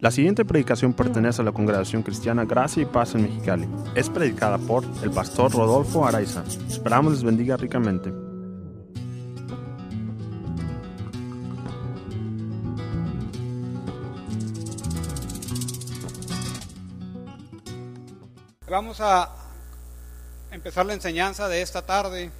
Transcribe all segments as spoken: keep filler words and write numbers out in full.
La siguiente predicación pertenece a la Congregación Cristiana Gracia y Paz en Mexicali. Es predicada por el pastor Rodolfo Araiza. Esperamos les bendiga ricamente. Vamos a empezar la enseñanza de esta tarde.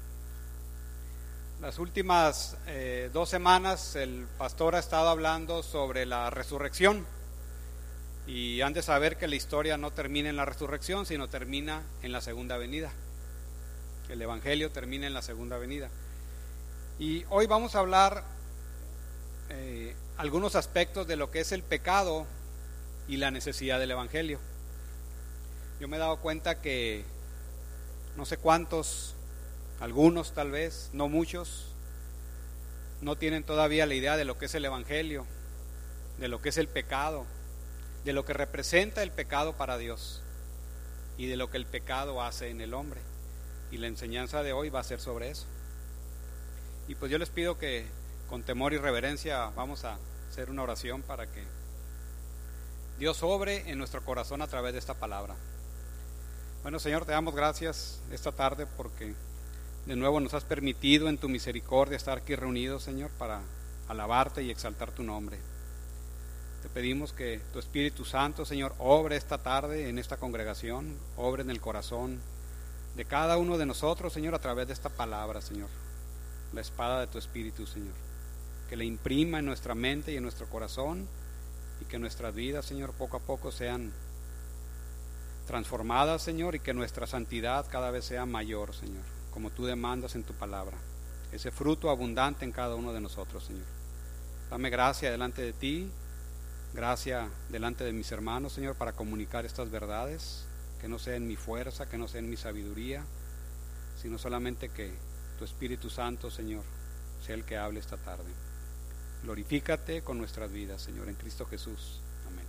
Las últimas eh, dos semanas el pastor ha estado hablando sobre la resurrección, y han de saber que la historia no termina en la resurrección, sino termina en la segunda venida. El evangelio termina en la segunda venida. Y hoy vamos a hablar eh, algunos aspectos de lo que es el pecado y la necesidad del evangelio. Yo me he dado cuenta que no sé cuántos, algunos tal vez, no muchos, no tienen todavía la idea de lo que es el evangelio, de lo que es el pecado, de lo que representa el pecado para Dios y de lo que el pecado hace en el hombre. Y la enseñanza de hoy va a ser sobre eso. Y pues yo les pido que con temor y reverencia vamos a hacer una oración para que Dios obre en nuestro corazón a través de esta palabra. Bueno, Señor, te damos gracias esta tarde porque de nuevo nos has permitido en tu misericordia estar aquí reunidos, Señor, para alabarte y exaltar tu nombre. Te pedimos que tu Espíritu Santo, Señor, obre esta tarde en esta congregación, obre en el corazón de cada uno de nosotros, Señor, a través de esta palabra, Señor, la espada de tu Espíritu, Señor, que le imprima en nuestra mente y en nuestro corazón, y que nuestras vidas, Señor, poco a poco sean transformadas, Señor, y que nuestra santidad cada vez sea mayor, Señor, como tú demandas en tu palabra, ese fruto abundante en cada uno de nosotros, Señor. Dame gracia delante de ti, gracia delante de mis hermanos, Señor, para comunicar estas verdades, que no sea en mi fuerza, que no sea en mi sabiduría, sino solamente que tu Espíritu Santo, Señor, sea el que hable esta tarde. Glorifícate con nuestras vidas, Señor, en Cristo Jesús. Amén.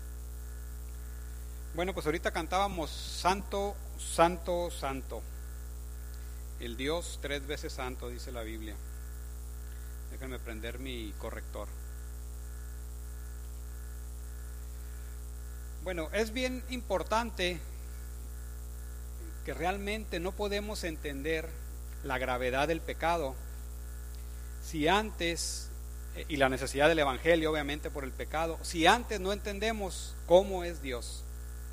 Bueno, pues ahorita cantábamos Santo, Santo, Santo. El Dios tres veces santo, dice la Biblia. Déjenme prender mi corrector. Bueno, es bien importante que realmente no podemos entender la gravedad del pecado si antes, y la necesidad del evangelio obviamente por el pecado, si antes no entendemos cómo es Dios.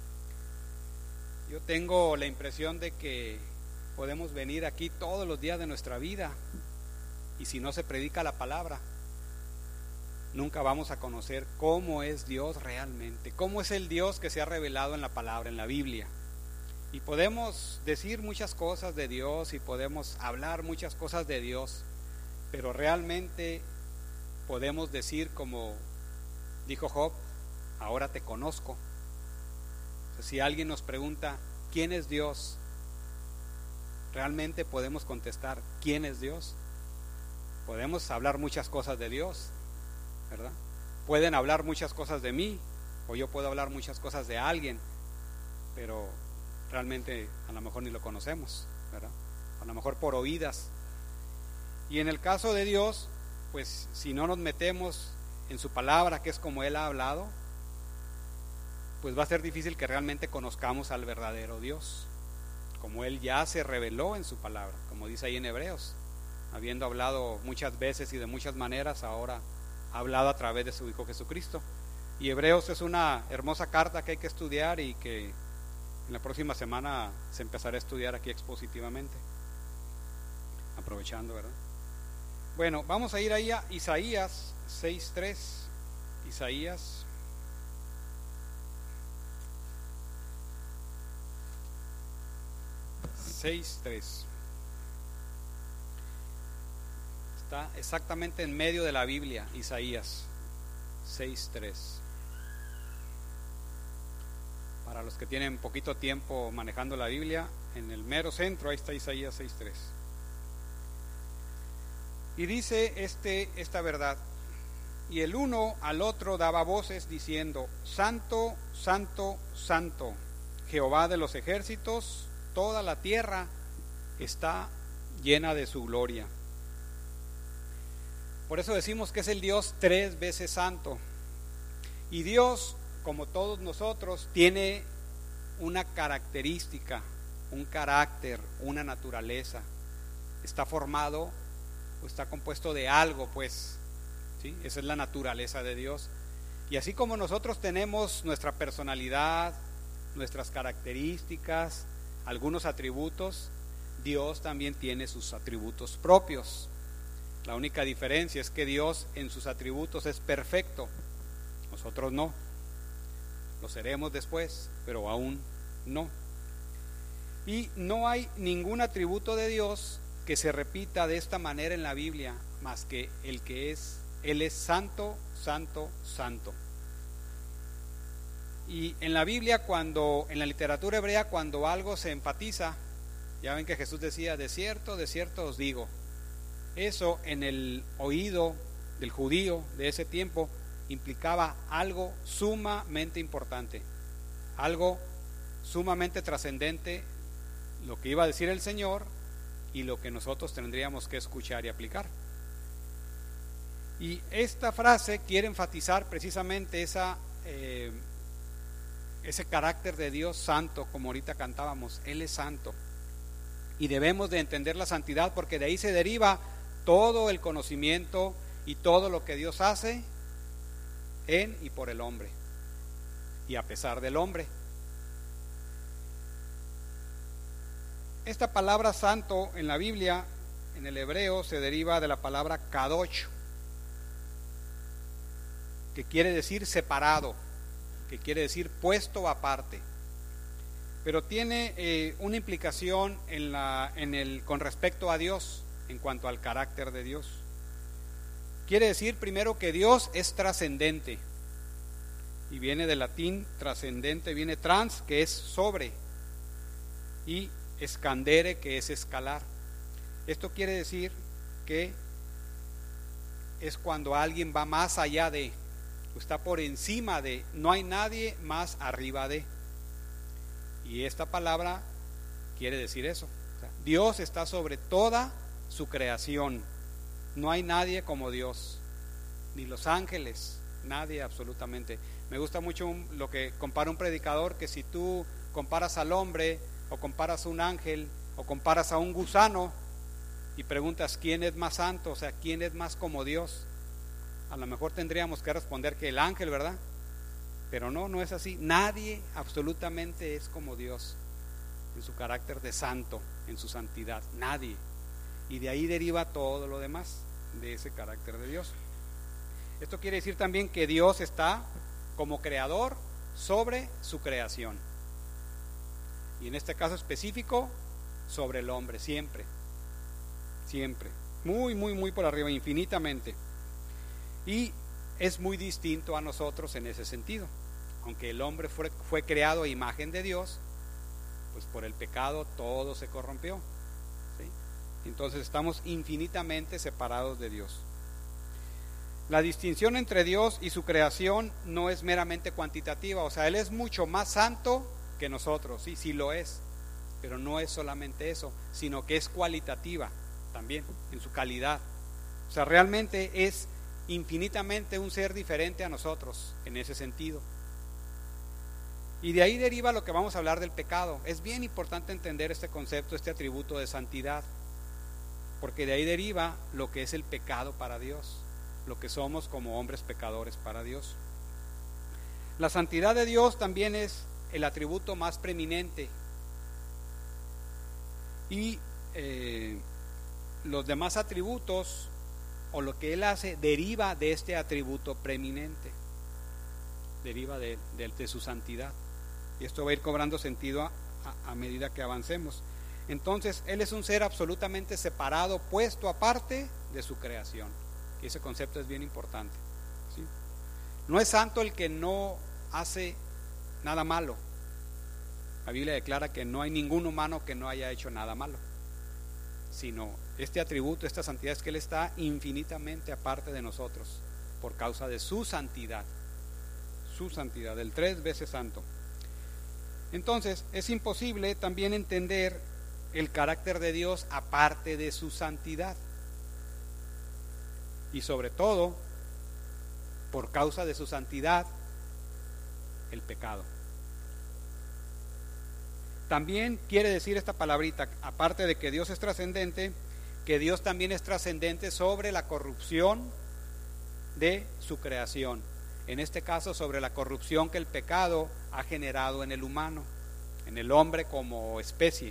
Yo tengo la impresión de que podemos venir aquí todos los días de nuestra vida, y si no se predica la palabra, nunca vamos a conocer cómo es Dios realmente, cómo es el Dios que se ha revelado en la palabra, en la Biblia. Y podemos decir muchas cosas de Dios y podemos hablar muchas cosas de Dios, pero realmente podemos decir, como dijo Job, ahora te conozco. O sea, si alguien nos pregunta ¿quién es Dios?, realmente podemos contestar ¿quién es Dios? Podemos hablar muchas cosas de Dios, ¿verdad? Pueden hablar muchas cosas de mí, o yo puedo hablar muchas cosas de alguien, pero realmente a lo mejor ni lo conocemos, ¿verdad? A lo mejor por oídas. Y en el caso de Dios, pues si no nos metemos en su palabra, que es como Él ha hablado, pues va a ser difícil que realmente conozcamos al verdadero Dios, como Él ya se reveló en su palabra, como dice ahí en Hebreos, habiendo hablado muchas veces y de muchas maneras, ahora ha hablado a través de su Hijo Jesucristo. Y Hebreos es una hermosa carta que hay que estudiar y que en la próxima semana se empezará a estudiar aquí expositivamente, aprovechando, ¿verdad? Bueno, vamos a ir ahí a Isaías seis tres. Isaías seis tres. Está exactamente en medio de la Biblia, Isaías seis tres. Para los que tienen poquito tiempo manejando la Biblia, en el mero centro ahí está Isaías seis tres. Y dice este, esta verdad: y el uno al otro daba voces diciendo, Santo, Santo, Santo, Jehová de los ejércitos, toda la tierra está llena de su gloria. Por eso decimos que es el Dios tres veces santo. Y Dios, como todos nosotros, tiene una característica, un carácter, una naturaleza. Está formado o está compuesto de algo, pues, ¿sí? Esa es la naturaleza de Dios. Y así como nosotros tenemos nuestra personalidad, nuestras características, algunos atributos, Dios también tiene sus atributos propios. La única diferencia es que Dios en sus atributos es perfecto, nosotros no. Lo seremos después, pero aún no. Y no hay ningún atributo de Dios que se repita de esta manera en la Biblia, más que el que es, Él es santo, santo, santo. Y en la Biblia, cuando, en la literatura hebrea, cuando algo se enfatiza, ya ven que Jesús decía, de cierto, de cierto os digo. Eso en el oído del judío de ese tiempo implicaba algo sumamente importante, algo sumamente trascendente, lo que iba a decir el Señor y lo que nosotros tendríamos que escuchar y aplicar. Y esta frase quiere enfatizar precisamente esa, eh, ese carácter de Dios santo, como ahorita cantábamos, Él es santo. Y debemos de entender la santidad porque de ahí se deriva todo el conocimiento y todo lo que Dios hace en y por el hombre y a pesar del hombre. Esta palabra santo en la Biblia, en el hebreo, se deriva de la palabra kadosh, que quiere decir separado, que quiere decir puesto aparte, pero tiene eh, una implicación en la, en el, con respecto a Dios, en cuanto al carácter de Dios. Quiere decir primero que Dios es trascendente, y viene del latín trascendente, viene trans, que es sobre, y escandere, que es escalar. Esto quiere decir que es cuando alguien va más allá de, está por encima de, no hay nadie más arriba de. Y esta palabra quiere decir eso. O sea, Dios está sobre toda su creación. No hay nadie como Dios, ni los ángeles, nadie absolutamente. Me gusta mucho un, lo que compara un predicador, que si tú comparas al hombre, o comparas a un ángel, o comparas a un gusano, y preguntas quién es más santo, o sea, quién es más como Dios, a lo mejor tendríamos que responder que el ángel, ¿verdad? Pero no, no es así. Nadie absolutamente es como Dios en su carácter de santo, en su santidad, nadie. Y de ahí deriva todo lo demás, de ese carácter de Dios. Esto quiere decir también que Dios está como creador sobre su creación, y en este caso específico sobre el hombre, siempre, siempre, muy, muy, muy por arriba, infinitamente. Y es muy distinto a nosotros en ese sentido. Aunque el hombre fue, fue creado a imagen de Dios, pues por el pecado todo se corrompió, ¿sí? Entonces estamos infinitamente separados de Dios. La distinción entre Dios y su creación no es meramente cuantitativa, o sea, Él es mucho más santo que nosotros, sí, sí lo es, pero no es solamente eso, sino que es cualitativa también, en su calidad. O sea, realmente es infinitamente un ser diferente a nosotros en ese sentido. Y de ahí deriva lo que vamos a hablar del pecado. Es bien importante entender este concepto, este atributo de santidad, porque de ahí deriva lo que es el pecado para Dios, lo que somos como hombres pecadores para Dios. La santidad de Dios también es el atributo más preeminente, y eh, los demás atributos o lo que Él hace deriva de este atributo preeminente, deriva de, de, de su santidad, y esto va a ir cobrando sentido a, a, a medida que avancemos. Entonces Él es un ser absolutamente separado, puesto aparte de su creación, y ese concepto es bien importante, ¿sí? No es santo el que no hace nada malo. La Biblia declara que no hay ningún humano que no haya hecho nada malo, sino este atributo, esta santidad, es que Él está infinitamente aparte de nosotros por causa de su santidad, su santidad, el tres veces santo. Entonces es imposible también entender el carácter de Dios aparte de su santidad, y sobre todo por causa de su santidad el pecado. También quiere decir esta palabrita, aparte de que Dios es trascendente, que Dios también es trascendente sobre la corrupción de su creación. En este caso, sobre la corrupción que el pecado ha generado en el humano, en el hombre como especie.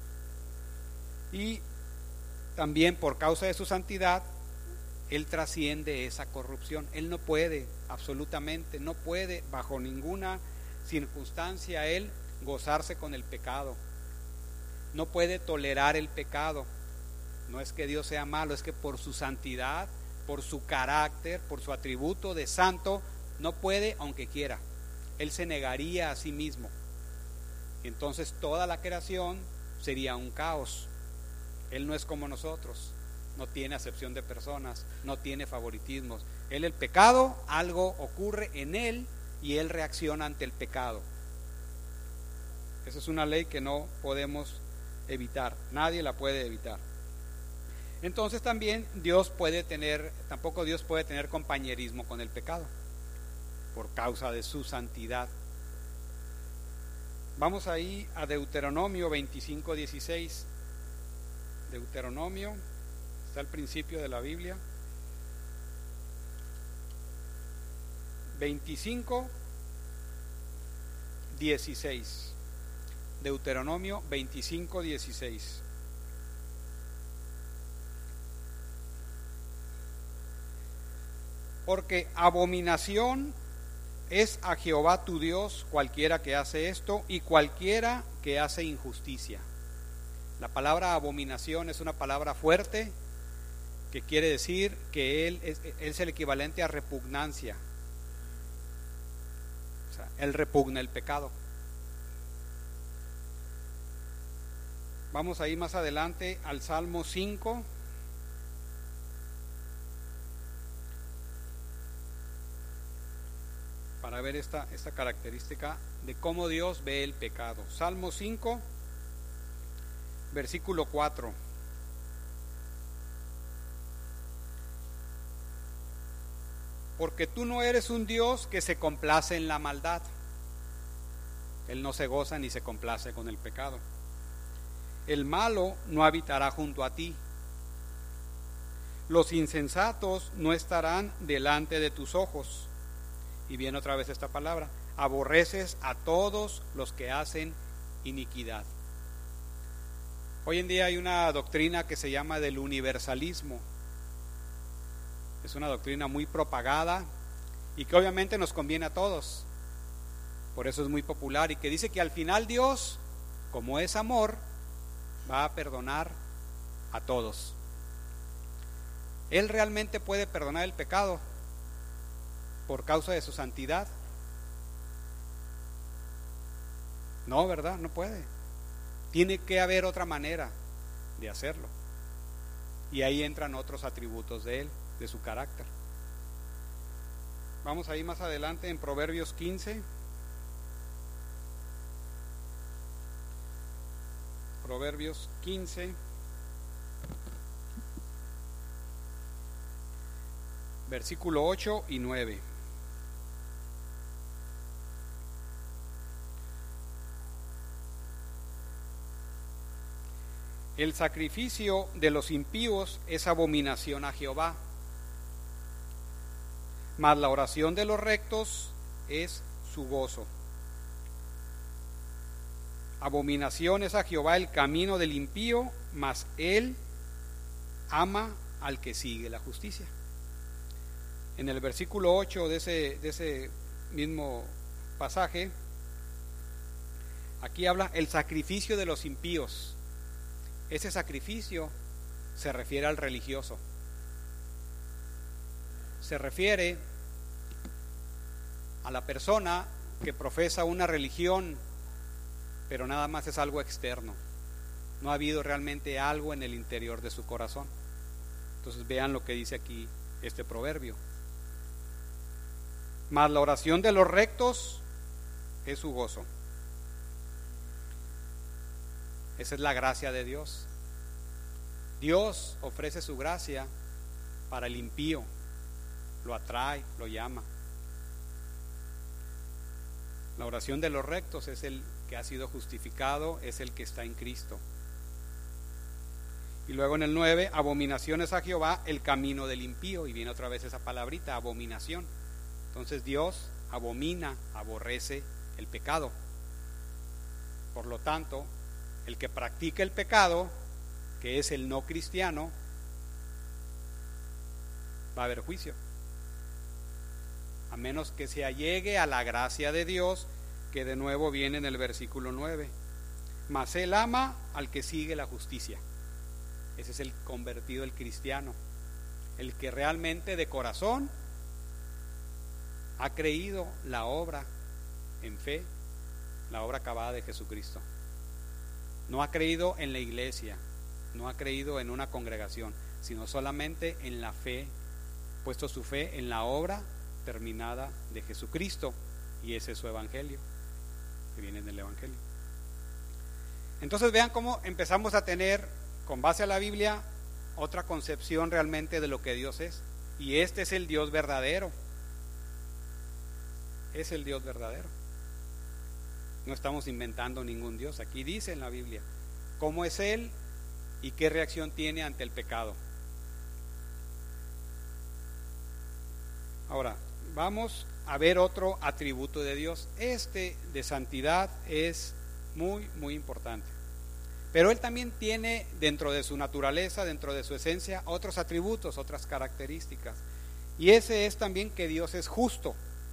Y también por causa de su santidad, Él trasciende esa corrupción. Él no puede, absolutamente, no puede bajo ninguna circunstancia Él gozarse con el pecado. No puede tolerar el pecado. No es que Dios sea malo, es que por su santidad, por su carácter, por su atributo de santo, no puede aunque quiera. Él se negaría a sí mismo. Entonces toda la creación sería un caos. Él no es como nosotros, no tiene acepción de personas, no tiene favoritismos. Él, el pecado, algo ocurre en él y él reacciona ante el pecado. Esa es una ley que no podemos evitar, nadie la puede evitar. Entonces también Dios puede tener, tampoco Dios puede tener compañerismo con el pecado, por causa de su santidad. Vamos ahí a Deuteronomio veinticinco dieciséis. Deuteronomio, está al principio de la Biblia. veinticinco dieciséis. Deuteronomio veinticinco dieciséis. Porque abominación es a Jehová tu Dios cualquiera que hace esto y cualquiera que hace injusticia. La palabra abominación es una palabra fuerte que quiere decir que él es, él es el equivalente a repugnancia. O sea, él repugna el pecado. Vamos a ir más adelante al Salmo cinco. Para ver esta, esta característica de cómo Dios ve el pecado. Salmo cinco, versículo cuatro. Porque tú no eres un Dios que se complace en la maldad. Él no se goza ni se complace con el pecado. El malo no habitará junto a ti. Los insensatos no estarán delante de tus ojos. Y viene otra vez esta palabra: aborreces a todos los que hacen iniquidad. Hoy en día hay una doctrina que se llama del universalismo. Es una doctrina muy propagada y que obviamente nos conviene a todos. Por eso es muy popular y que dice que al final Dios, como es amor, va a perdonar a todos. Él realmente puede perdonar el pecado por causa de su santidad. No, ¿verdad? No puede. Tiene que haber otra manera de hacerlo. Y ahí entran otros atributos de él, de su carácter. Vamos ahí más adelante en Proverbios quince. Proverbios quince. Versículo ocho y nueve. El sacrificio de los impíos es abominación a Jehová, mas la oración de los rectos es su gozo. Abominación es a Jehová el camino del impío, mas él ama al que sigue la justicia. En el versículo ocho de ese, de ese mismo pasaje, aquí habla el sacrificio de los impíos. Ese sacrificio se refiere al religioso. Se refiere a la persona que profesa una religión, pero nada más es algo externo. No ha habido realmente algo en el interior de su corazón. Entonces vean lo que dice aquí este proverbio. Mas la oración de los rectos es su gozo. Esa es la gracia de Dios. Dios ofrece su gracia para el impío, lo atrae, lo llama. La oración de los rectos es el que ha sido justificado, es el que está en Cristo. Y luego en el nueve, abominaciones a Jehová el camino del impío, y viene otra vez esa palabrita, abominación. Entonces Dios abomina, aborrece el pecado. Por lo tanto, el que practica el pecado, que es el no cristiano, va a haber juicio, a menos que se allegue a la gracia de Dios, que de nuevo viene en el versículo nueve. Mas él ama al que sigue la justicia. Ese es el convertido, el cristiano, el que realmente de corazón ha creído la obra en fe, la obra acabada de Jesucristo. No ha creído en la iglesia, no ha creído en una congregación, sino solamente en la fe, puesto su fe en la obra terminada de Jesucristo, y ese es su evangelio, que viene del evangelio. Entonces vean cómo empezamos a tener, con base a la Biblia, otra concepción realmente de lo que Dios es. Y este es el Dios verdadero. Es el Dios verdadero. No estamos inventando ningún Dios. Aquí dice en la Biblia cómo es Él y qué reacción tiene ante el pecado. Ahora, vamos a ver otro atributo de Dios. Este de santidad es muy, muy importante. Pero Él también tiene dentro de su naturaleza, dentro de su esencia, otros atributos, otras características. Y ese es también que Dios es justo.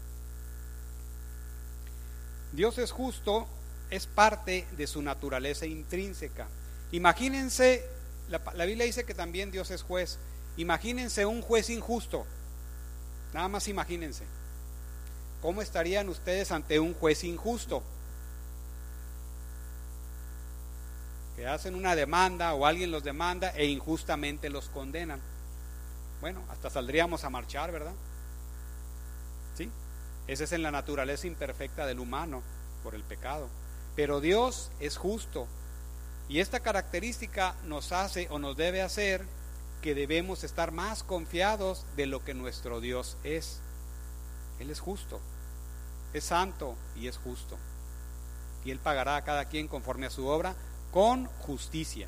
Dios es justo, es parte de su naturaleza intrínseca. Imagínense, la, la Biblia dice que también Dios es juez. Imagínense un juez injusto. Nada más imagínense. ¿Cómo estarían ustedes ante un juez injusto? Que hacen una demanda o alguien los demanda e injustamente los condenan. Bueno, hasta saldríamos a marchar, ¿verdad? ¿Sí? Esa es en la naturaleza imperfecta del humano por el pecado. Pero Dios es justo, y esta característica nos hace o nos debe hacer que debemos estar más confiados de lo que nuestro Dios es. Él es justo, es santo y es justo, y Él pagará a cada quien conforme a su obra con justicia.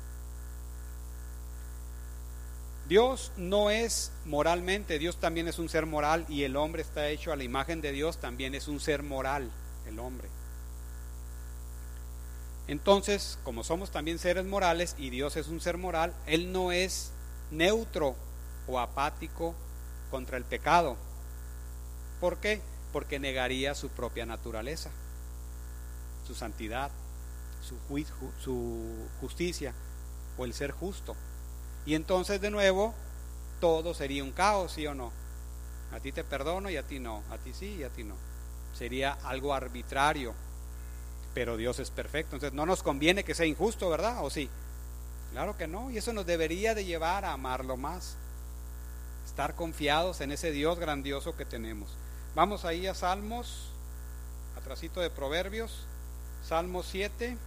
Dios no es moralmente, Dios también es un ser moral, y el hombre está hecho a la imagen de Dios, también es un ser moral, el hombre. Entonces, como somos también seres morales y Dios es un ser moral, Él no es neutro o apático contra el pecado. ¿Por qué? Porque negaría su propia naturaleza, su santidad, su, juicio, su justicia o el ser justo. Y entonces de nuevo todo sería un caos, ¿sí o no? A ti te perdono y a ti no, a ti sí y a ti no. Sería algo arbitrario. Pero Dios es perfecto, entonces no nos conviene que sea injusto, ¿verdad? ¿O sí? Claro que no, y eso nos debería de llevar a amarlo más, estar confiados en ese Dios grandioso que tenemos. Vamos ahí a Salmos, atrasito de Proverbios, Salmo siete.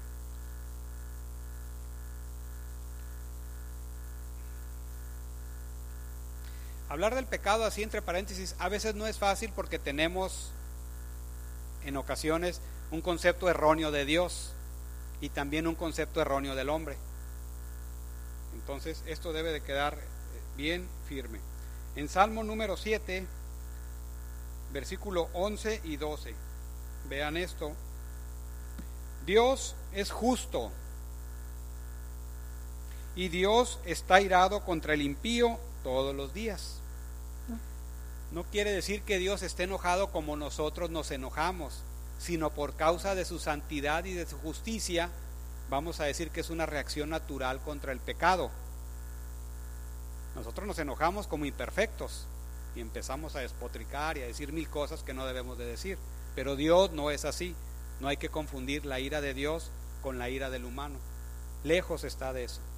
Hablar del pecado así entre paréntesis a veces no es fácil porque tenemos en ocasiones un concepto erróneo de Dios y también un concepto erróneo del hombre. Entonces esto debe de quedar bien firme. En Salmo número siete, versículo once y doce, vean esto. Dios es justo y Dios está irado contra el impío todos los días. No quiere decir que Dios esté enojado como nosotros nos enojamos, sino por causa de su santidad y de su justicia, vamos a decir que es una reacción natural contra el pecado. Nosotros nos enojamos como imperfectos y empezamos a despotricar y a decir mil cosas que no debemos de decir, pero Dios no es así. No hay que confundir la ira de Dios con la ira del humano. Lejos está de eso.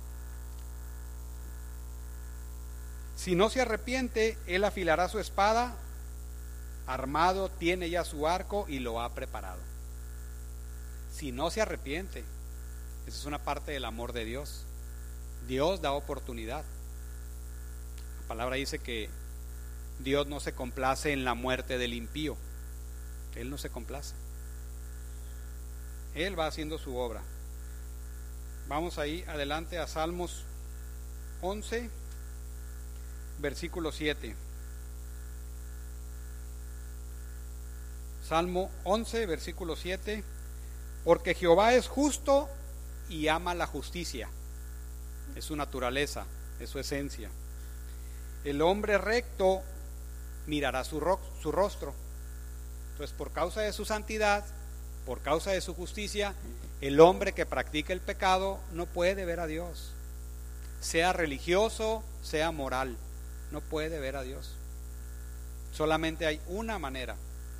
Si no se arrepiente, Él afilará su espada, armado tiene ya su arco y lo ha preparado. Si no se arrepiente, esa es una parte del amor de Dios. Dios da oportunidad. La palabra dice que Dios no se complace en la muerte del impío. Él no se complace. Él va haciendo su obra. Vamos ahí adelante a Salmos once, versículo siete. Salmo once, versículo siete. Porque Jehová es justo y ama la justicia. Es su naturaleza, es su esencia. El hombre recto mirará su, ro- su rostro. Entonces, por causa de su santidad, por causa de su justicia, el hombre que practica el pecado no puede ver a Dios. Sea religioso, sea moral, no puede ver a Dios. Solamente hay una manera.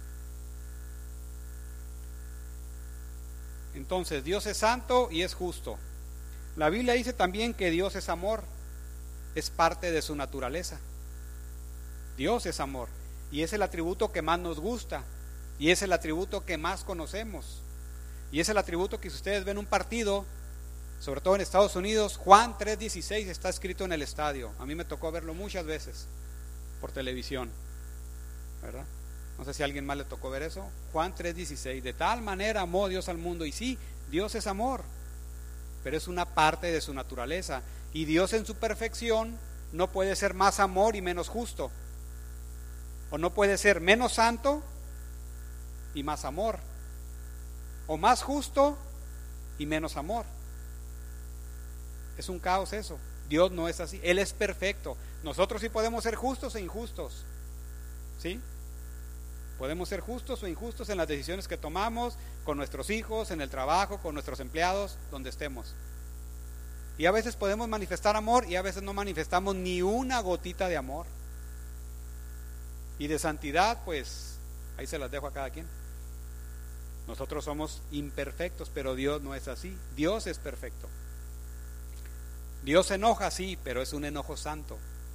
Entonces, Dios es santo y es justo. La Biblia dice también que Dios es amor, es parte de su naturaleza. Dios es amor y es el atributo que más nos gusta y es el atributo que más conocemos y es el atributo que si ustedes ven un partido, sobre todo en Estados Unidos, Juan tres dieciséis está escrito en el estadio. A mí me tocó verlo muchas veces por televisión, ¿verdad? No sé si a alguien más le tocó ver eso. Juan tres dieciséis, de tal manera amó Dios al mundo. Y sí, Dios es amor, pero es una parte de su naturaleza. Y Dios en su perfección no puede ser más amor y menos justo, o no puede ser menos santo y más amor, o más justo y menos amor. Es un caos eso. Dios no es así, Él es perfecto. Nosotros sí podemos ser justos e injustos, ¿sí? Podemos ser justos o injustos en las decisiones que tomamos con nuestros hijos, en el trabajo, con nuestros empleados, donde estemos. Y a veces podemos manifestar amor y a veces no manifestamos ni una gotita de amor. Y de santidad, pues ahí se las dejo a cada quien. Nosotros somos imperfectos, pero Dios no es así. Dios es perfecto. Dios se enoja, sí, pero es un enojo santo,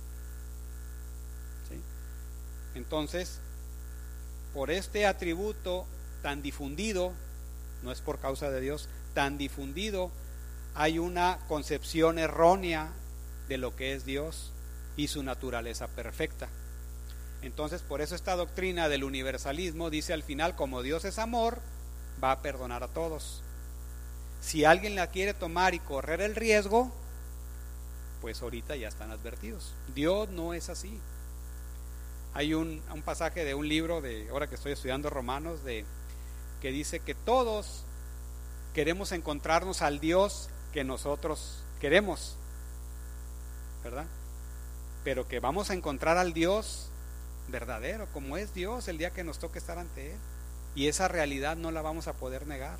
¿sí? Entonces, por este atributo tan difundido, no es por causa de Dios, tan difundido, hay una concepción errónea de lo que es Dios y su naturaleza perfecta. Entonces, por eso esta doctrina del universalismo dice al final, como Dios es amor, va a perdonar a todos. Si alguien la quiere tomar y correr el riesgo, pues ahorita ya están advertidos. Dios no es así. Hay un, un pasaje de un libro, de ahora que estoy estudiando Romanos, de, que dice que todos queremos encontrarnos al Dios que nosotros queremos, ¿verdad? Pero que vamos a encontrar al Dios verdadero, como es Dios, el día que nos toque estar ante Él. Y esa realidad no la vamos a poder negar.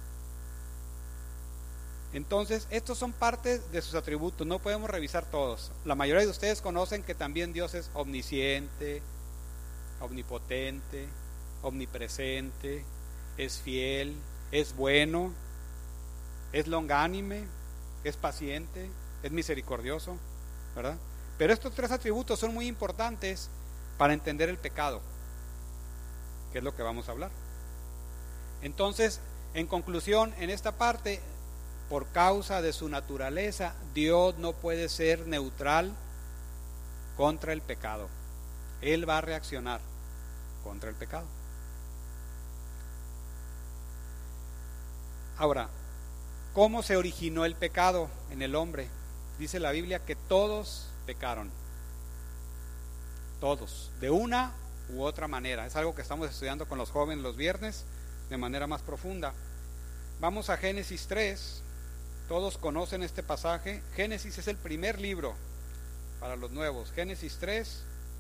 Entonces, estos son partes de sus atributos, no podemos revisar todos. La mayoría de ustedes conocen que también Dios es omnisciente, omnipotente, omnipresente, es fiel, es bueno, es longánime, es paciente, es misericordioso, ¿verdad? Pero estos tres atributos son muy importantes para entender el pecado, que es lo que vamos a hablar. Entonces, en conclusión, en esta parte, por causa de su naturaleza, Dios no puede ser neutral contra el pecado. Él va a reaccionar contra el pecado. Ahora, ¿cómo se originó el pecado en el hombre? Dice la Biblia que todos pecaron. Todos, de una u otra manera. Es algo que estamos estudiando con los jóvenes los viernes de manera más profunda. Vamos a Génesis tres. Todos conocen este pasaje. Génesis es el primer libro para los nuevos. Génesis tres.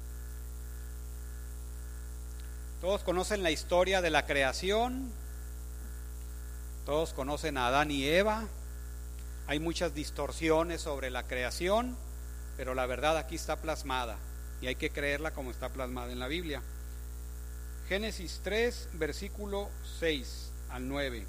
Todos conocen la historia de la creación. Todos conocen a Adán y Eva. Hay muchas distorsiones sobre la creación, pero la verdad aquí está plasmada y hay que creerla como está plasmada en la Biblia. Génesis tres, versículo seis al nueve.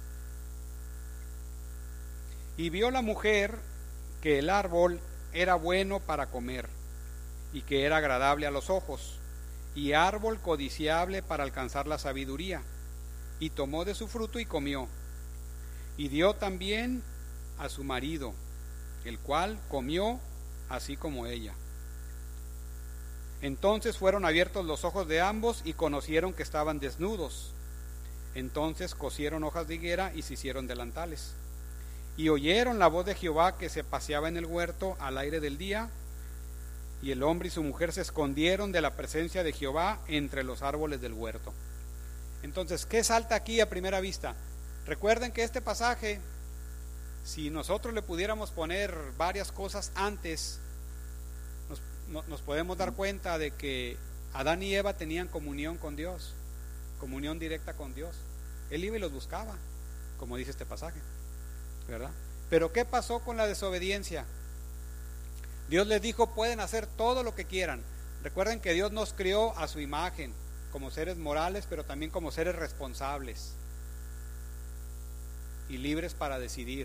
Y vio la mujer que el árbol era bueno para comer y que era agradable a los ojos y árbol codiciable para alcanzar la sabiduría, y tomó de su fruto y comió, y dio también a su marido, el cual comió así como ella. Entonces fueron abiertos los ojos de ambos y conocieron que estaban desnudos. Entonces cosieron hojas de higuera y se hicieron delantales. Y oyeron la voz de Jehová que se paseaba en el huerto al aire del día, y el hombre y su mujer se escondieron de la presencia de Jehová entre los árboles del huerto. Entonces, ¿qué salta aquí a primera vista? Recuerden que este pasaje, si nosotros le pudiéramos poner varias cosas antes, nos, no, nos podemos dar cuenta de que Adán y Eva tenían comunión con Dios, comunión directa con Dios. Él iba y los buscaba, como dice este pasaje, ¿verdad? Pero ¿qué pasó con la desobediencia? Dios les dijo, pueden hacer todo lo que quieran. Recuerden que Dios nos crió a su imagen, como seres morales, pero también como seres responsables y libres para decidir.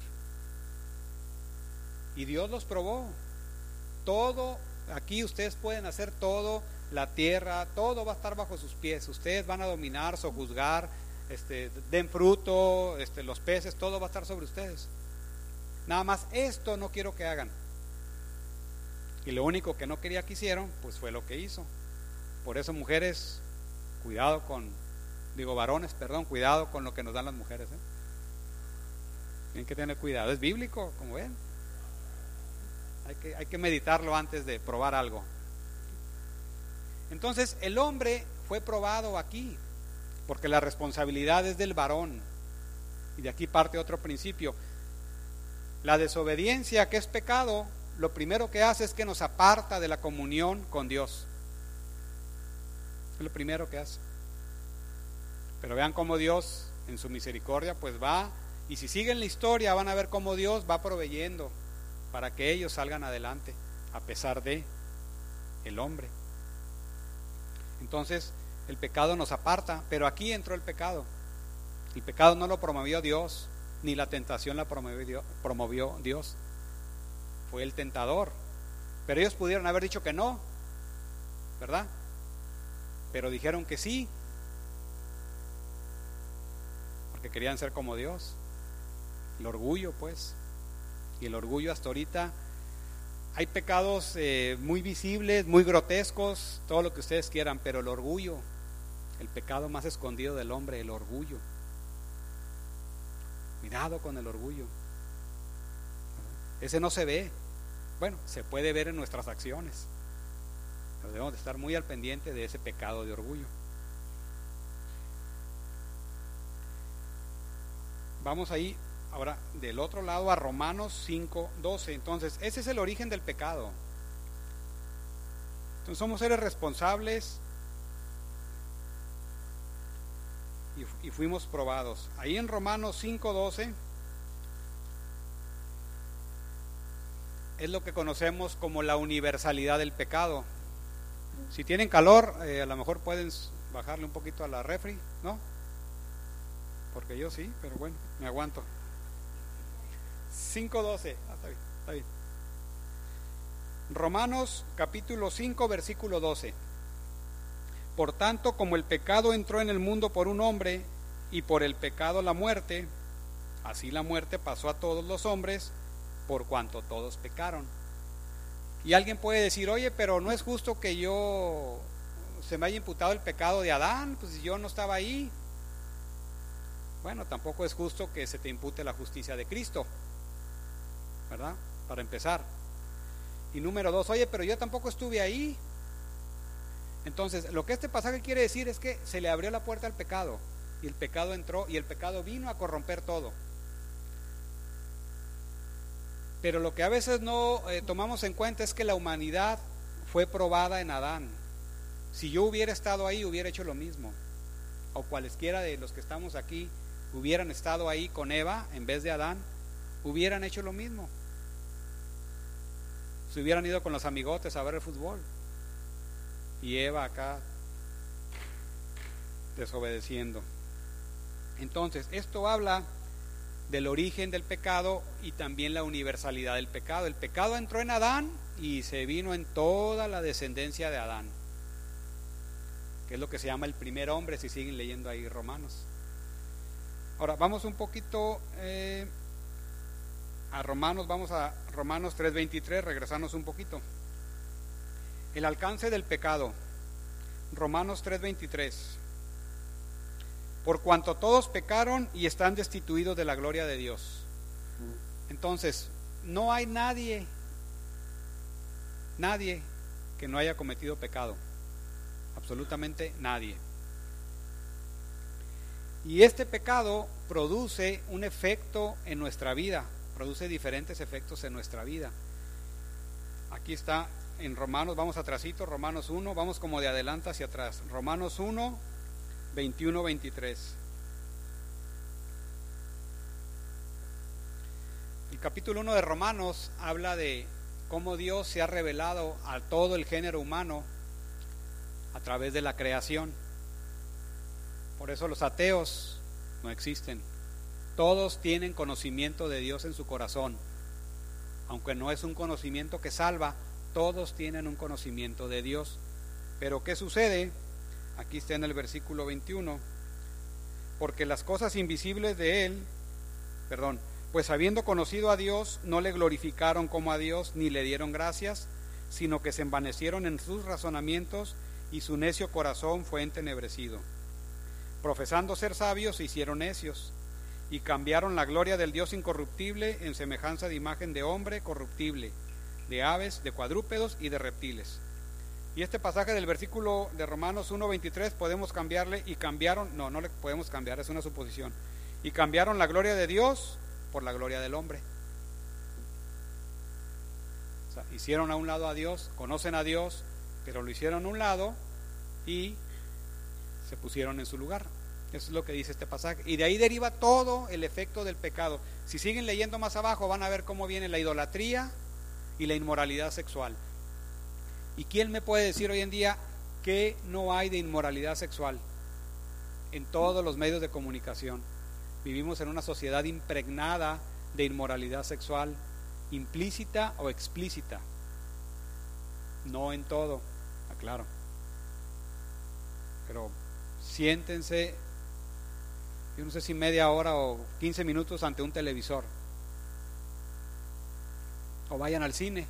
Y Dios los probó. Todo, aquí ustedes pueden hacer todo, la tierra, todo va a estar bajo sus pies. Ustedes van a dominar, sojuzgar, este, den fruto, este, los peces, todo va a estar sobre ustedes. Nada más esto no quiero que hagan. Y lo único que no quería que hicieron, pues fue lo que hizo. Por eso, mujeres, cuidado con, digo varones, perdón, cuidado con lo que nos dan las mujeres, ¿eh? Tienen que tener cuidado, es bíblico, como ven. Hay que, hay que meditarlo antes de probar algo. Entonces, el hombre fue probado aquí, porque la responsabilidad es del varón. Y de aquí parte otro principio. La desobediencia, que es pecado, lo primero que hace es que nos aparta de la comunión con Dios. Es lo primero que hace. Pero vean cómo Dios, en su misericordia, pues va, y si siguen la historia van a ver cómo Dios va proveyendo para que ellos salgan adelante, a pesar de el hombre. Entonces, el pecado nos aparta, pero aquí entró el pecado. El pecado no lo promovió Dios, ni la tentación la promovió, promovió Dios. Fue el tentador. Pero ellos pudieron haber dicho que no, ¿verdad? Pero dijeron que sí, porque querían ser como Dios. El orgullo, pues. Y el orgullo hasta ahorita, hay pecados eh, muy visibles, muy grotescos, todo lo que ustedes quieran, pero el orgullo, el pecado más escondido del hombre, el orgullo. Cuidado con el orgullo. Ese no se ve. Bueno, se puede ver en nuestras acciones. Pero debemos de estar muy al pendiente de ese pecado de orgullo. Vamos ahí ahora del otro lado a Romanos cinco doce. Entonces, ese es el origen del pecado. Entonces, somos seres responsables y, y fuimos probados. Ahí en Romanos cinco doce es lo que conocemos como la universalidad del pecado. Si tienen calor, eh, a lo mejor pueden bajarle un poquito a la refri, ¿no? Porque yo sí, pero bueno, me aguanto. cinco doce, ah, está bien, está bien. Romanos capítulo cinco versículo doce. Por tanto, como el pecado entró en el mundo por un hombre, y por el pecado la muerte, así la muerte pasó a todos los hombres, por cuanto todos pecaron. Y alguien puede decir, oye, pero no es justo que yo se me haya imputado el pecado de Adán, pues yo no estaba ahí. Bueno, tampoco es justo que se te impute la justicia de Cristo, ¿verdad? Para empezar. Y número dos, oye, pero yo tampoco estuve ahí. Entonces, lo que este pasaje quiere decir es que se le abrió la puerta al pecado, y el pecado entró, y el pecado vino a corromper todo. Pero lo que a veces no eh, tomamos en cuenta es que la humanidad fue probada en Adán. Si yo hubiera estado ahí, hubiera hecho lo mismo. O cualesquiera de los que estamos aquí hubieran estado ahí con Eva en vez de Adán, hubieran hecho lo mismo. Se hubieran ido con los amigotes a ver el fútbol. Y Eva acá desobedeciendo. Entonces, esto habla del origen del pecado y también la universalidad del pecado. El pecado entró en Adán y se vino en toda la descendencia de Adán, que es lo que se llama el primer hombre, si siguen leyendo ahí Romanos. Ahora vamos un poquito eh, a Romanos, vamos a Romanos tres veintitrés, regresarnos un poquito. El alcance del pecado, Romanos tres veintitrés. por cuanto todos pecaron y están destituidos de la gloria de Dios. Entonces, no hay nadie, nadie que no haya cometido pecado, absolutamente nadie. Y este pecado produce un efecto en nuestra vida, produce diferentes efectos en nuestra vida. Aquí está en Romanos, vamos atrasito, Romanos uno, vamos como de adelante hacia atrás. Romanos uno, veintiuno, veintitrés. El capítulo uno de Romanos habla de cómo Dios se ha revelado a todo el género humano a través de la creación. Por eso los ateos no existen. Todos tienen conocimiento de Dios en su corazón. Aunque no es un conocimiento que salva, todos tienen un conocimiento de Dios. Pero ¿qué sucede? Aquí está en el versículo veintiuno. Porque las cosas invisibles de Él, perdón, pues habiendo conocido a Dios, no le glorificaron como a Dios, ni le dieron gracias, sino que se envanecieron en sus razonamientos, y su necio corazón fue entenebrecido. Profesando ser sabios, se hicieron necios, y cambiaron la gloria del Dios incorruptible en semejanza de imagen de hombre corruptible, de aves, de cuadrúpedos y de reptiles. Y este pasaje del versículo de Romanos uno veintitrés podemos cambiarle, y cambiaron, no, no le podemos cambiar, es una suposición, y cambiaron la gloria de Dios por la gloria del hombre. O sea, hicieron a un lado a Dios, conocen a Dios, pero lo hicieron a un lado y se pusieron en su lugar. Eso es lo que dice este pasaje. Y de ahí deriva todo el efecto del pecado. Si siguen leyendo más abajo van a ver cómo viene la idolatría y la inmoralidad sexual. ¿Y quién me puede decir hoy en día que no hay de inmoralidad sexual? En todos los medios de comunicación. Vivimos en una sociedad impregnada de inmoralidad sexual, implícita o explícita. No en todo, aclaro. Pero siéntense, yo no sé si media hora o quince minutos ante un televisor. O vayan al cine.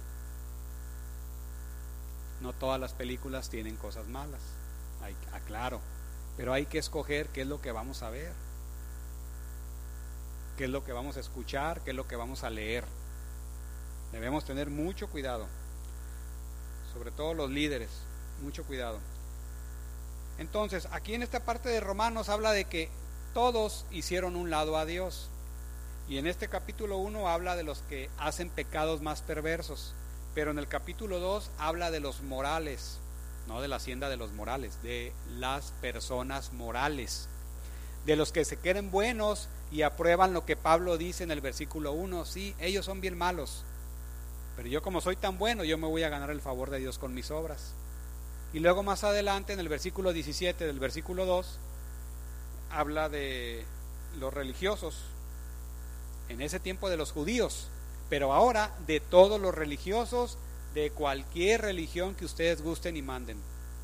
No todas las películas tienen cosas malas, hay, aclaro. Pero hay que escoger qué es lo que vamos a ver, qué es lo que vamos a escuchar, qué es lo que vamos a leer. Debemos tener mucho cuidado, sobre todo los líderes, mucho cuidado. Entonces, aquí en esta parte de Romanos habla de que todos hicieron un lado a Dios, y en este capítulo uno habla de los que hacen pecados más perversos, pero en el capítulo dos habla de los morales, no de la hacienda de los morales, de las personas morales, de los que se creen buenos y aprueban lo que Pablo dice en el versículo uno. Sí, ellos son bien malos, pero yo como soy tan bueno, yo me voy a ganar el favor de Dios con mis obras. Y luego más adelante en el versículo diecisiete del versículo dos habla de los religiosos, en ese tiempo de los judíos, pero ahora de todos los religiosos, de cualquier religión que ustedes gusten y manden.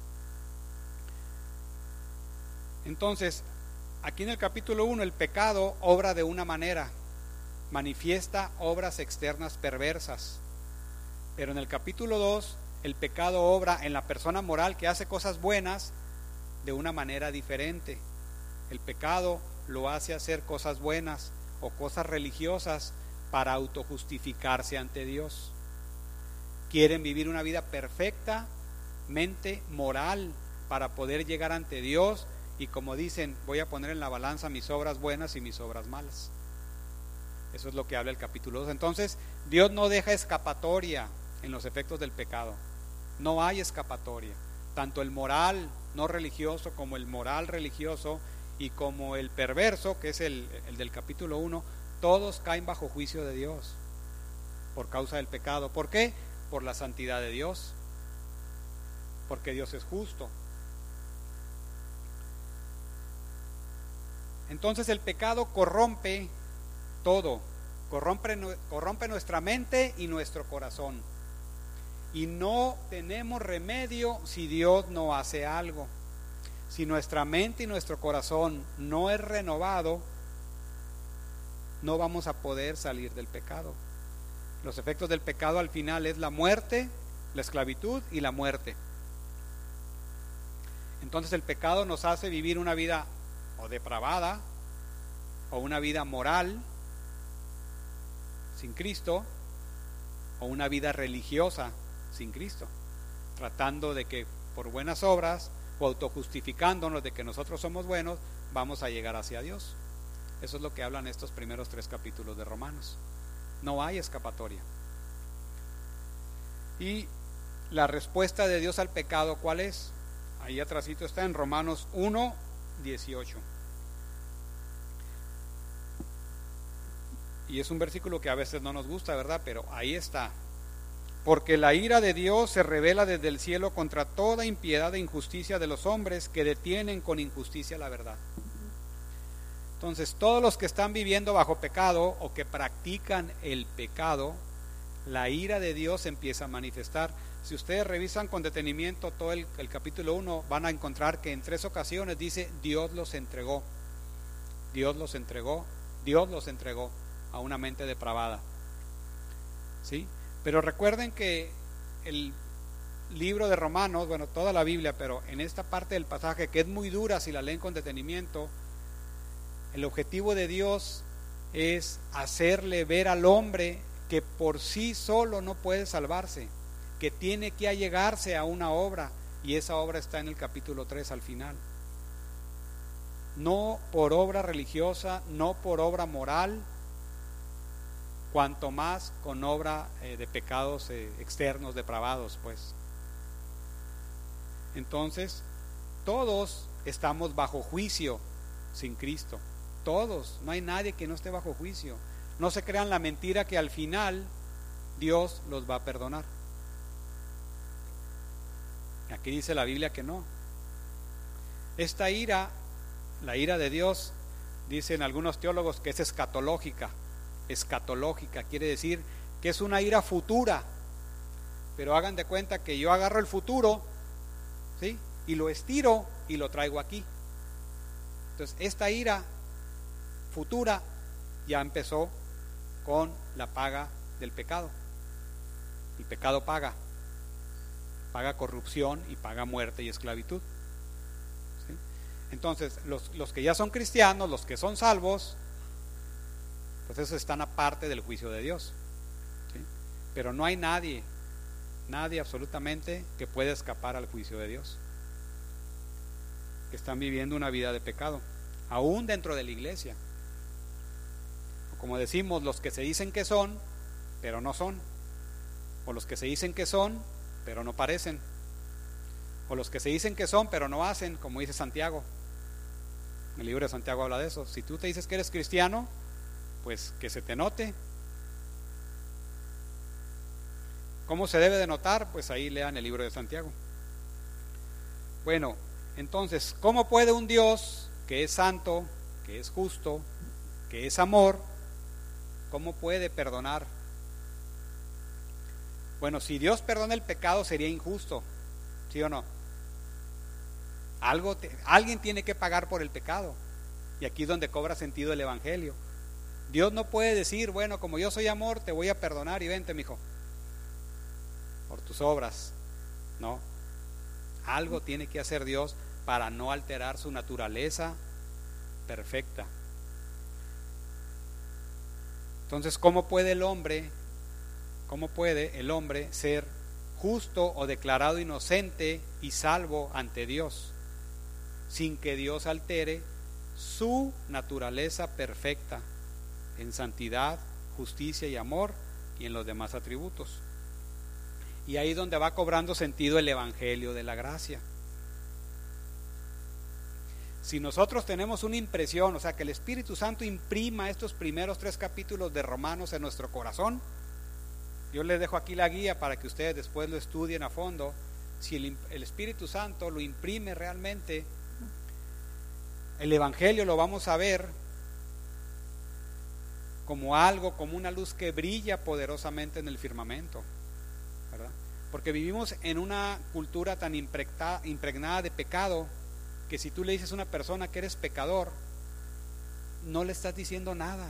Entonces, aquí en el capítulo uno el pecado obra de una manera, manifiesta obras externas perversas, pero en el capítulo dos el pecado obra en la persona moral que hace cosas buenas de una manera diferente. El pecado lo hace hacer cosas buenas o cosas religiosas para autojustificarse ante Dios. Quieren vivir una vida perfectamente moral para poder llegar ante Dios, y como dicen, voy a poner en la balanza mis obras buenas y mis obras malas. Eso es lo que habla el capítulo dos. Entonces, Dios no deja escapatoria en los efectos del pecado. No hay escapatoria. Tanto el moral no religioso como el moral religioso y como el perverso, que es el, el del capítulo uno, todos caen bajo juicio de Dios por causa del pecado. ¿Por qué? Por la santidad de Dios, porque Dios es justo. Entonces el pecado corrompe todo, corrompe, corrompe nuestra mente y nuestro corazón, y no tenemos remedio si Dios no hace algo. Si nuestra mente y nuestro corazón no es renovado, no vamos a poder salir del pecado. Los efectos del pecado al final es la muerte, la esclavitud y la muerte. Entonces el pecado nos hace vivir una vida o depravada, o una vida moral sin Cristo, o una vida religiosa sin Cristo, tratando de que por buenas obras o autojustificándonos de que nosotros somos buenos, vamos a llegar hacia Dios. Eso es lo que hablan estos primeros tres capítulos de Romanos. No hay escapatoria. Y la respuesta de Dios al pecado, ¿cuál es? Ahí atrásito está en Romanos uno, dieciocho. Y es un versículo que a veces no nos gusta, ¿verdad? Pero ahí está. Porque la ira de Dios se revela desde el cielo contra toda impiedad e injusticia de los hombres que detienen con injusticia la verdad. Entonces, todos los que están viviendo bajo pecado o que practican el pecado, la ira de Dios empieza a manifestar. Si ustedes revisan con detenimiento todo el, el capítulo uno, van a encontrar que en tres ocasiones dice Dios los entregó, Dios los entregó, Dios los entregó a una mente depravada. ¿Sí? Pero recuerden que el libro de Romanos, bueno, toda la Biblia, pero en esta parte del pasaje que es muy dura si la leen con detenimiento, el objetivo de Dios es hacerle ver al hombre que por sí solo no puede salvarse, que tiene que allegarse a una obra, y esa obra está en el capítulo tres al final. No por obra religiosa, no por obra moral, cuanto más con obra eh, de pecados eh, externos, depravados, pues. Entonces, todos estamos bajo juicio sin Cristo. Todos, no hay nadie que no esté bajo juicio. No se crean la mentira que al final Dios los va a perdonar. Aquí dice la Biblia que no. Esta ira, la ira de Dios, dicen algunos teólogos que es escatológica. Escatológica quiere decir que es una ira futura. Pero hagan de cuenta que yo agarro el futuro, ¿sí?, y lo estiro y lo traigo aquí. Entonces, esta ira futura ya empezó con la paga del pecado. El pecado paga, paga corrupción y paga muerte y esclavitud. ¿Sí? Entonces, los, los que ya son cristianos, los que son salvos, pues esos están aparte del juicio de Dios. ¿Sí? Pero no hay nadie, nadie absolutamente que pueda escapar al juicio de Dios. Que están viviendo una vida de pecado, aún dentro de la iglesia. Como decimos, los que se dicen que son, pero no son. O los que se dicen que son, pero no parecen. O los que se dicen que son, pero no hacen, como dice Santiago. El libro de Santiago habla de eso. Si tú te dices que eres cristiano, pues que se te note. ¿Cómo se debe de notar? Pues ahí lean el libro de Santiago. Bueno, entonces, ¿cómo puede un Dios que es santo, que es justo, que es amor, cómo puede perdonar? Bueno, si Dios perdona el pecado sería injusto, ¿sí o no? Algo te, alguien tiene que pagar por el pecado, y aquí es donde cobra sentido el evangelio. Dios no puede decir, bueno, como yo soy amor, te voy a perdonar y vente, mijo, por tus obras. No, algo tiene que hacer Dios para no alterar su naturaleza perfecta. Entonces, ¿cómo puede el hombre, cómo puede el hombre ser justo o declarado inocente y salvo ante Dios sin que Dios altere su naturaleza perfecta en santidad, justicia y amor y en los demás atributos? Y ahí es donde va cobrando sentido el evangelio de la gracia. Si nosotros tenemos una impresión, o sea, que el Espíritu Santo imprima estos primeros tres capítulos de Romanos en nuestro corazón, yo les dejo aquí la guía para que ustedes después lo estudien a fondo. Si el, el Espíritu Santo lo imprime realmente, el evangelio lo vamos a ver como algo, como una luz que brilla poderosamente en el firmamento, ¿verdad? Porque vivimos en una cultura tan impregnada, impregnada de pecado, que si tú le dices a una persona que eres pecador, no le estás diciendo nada.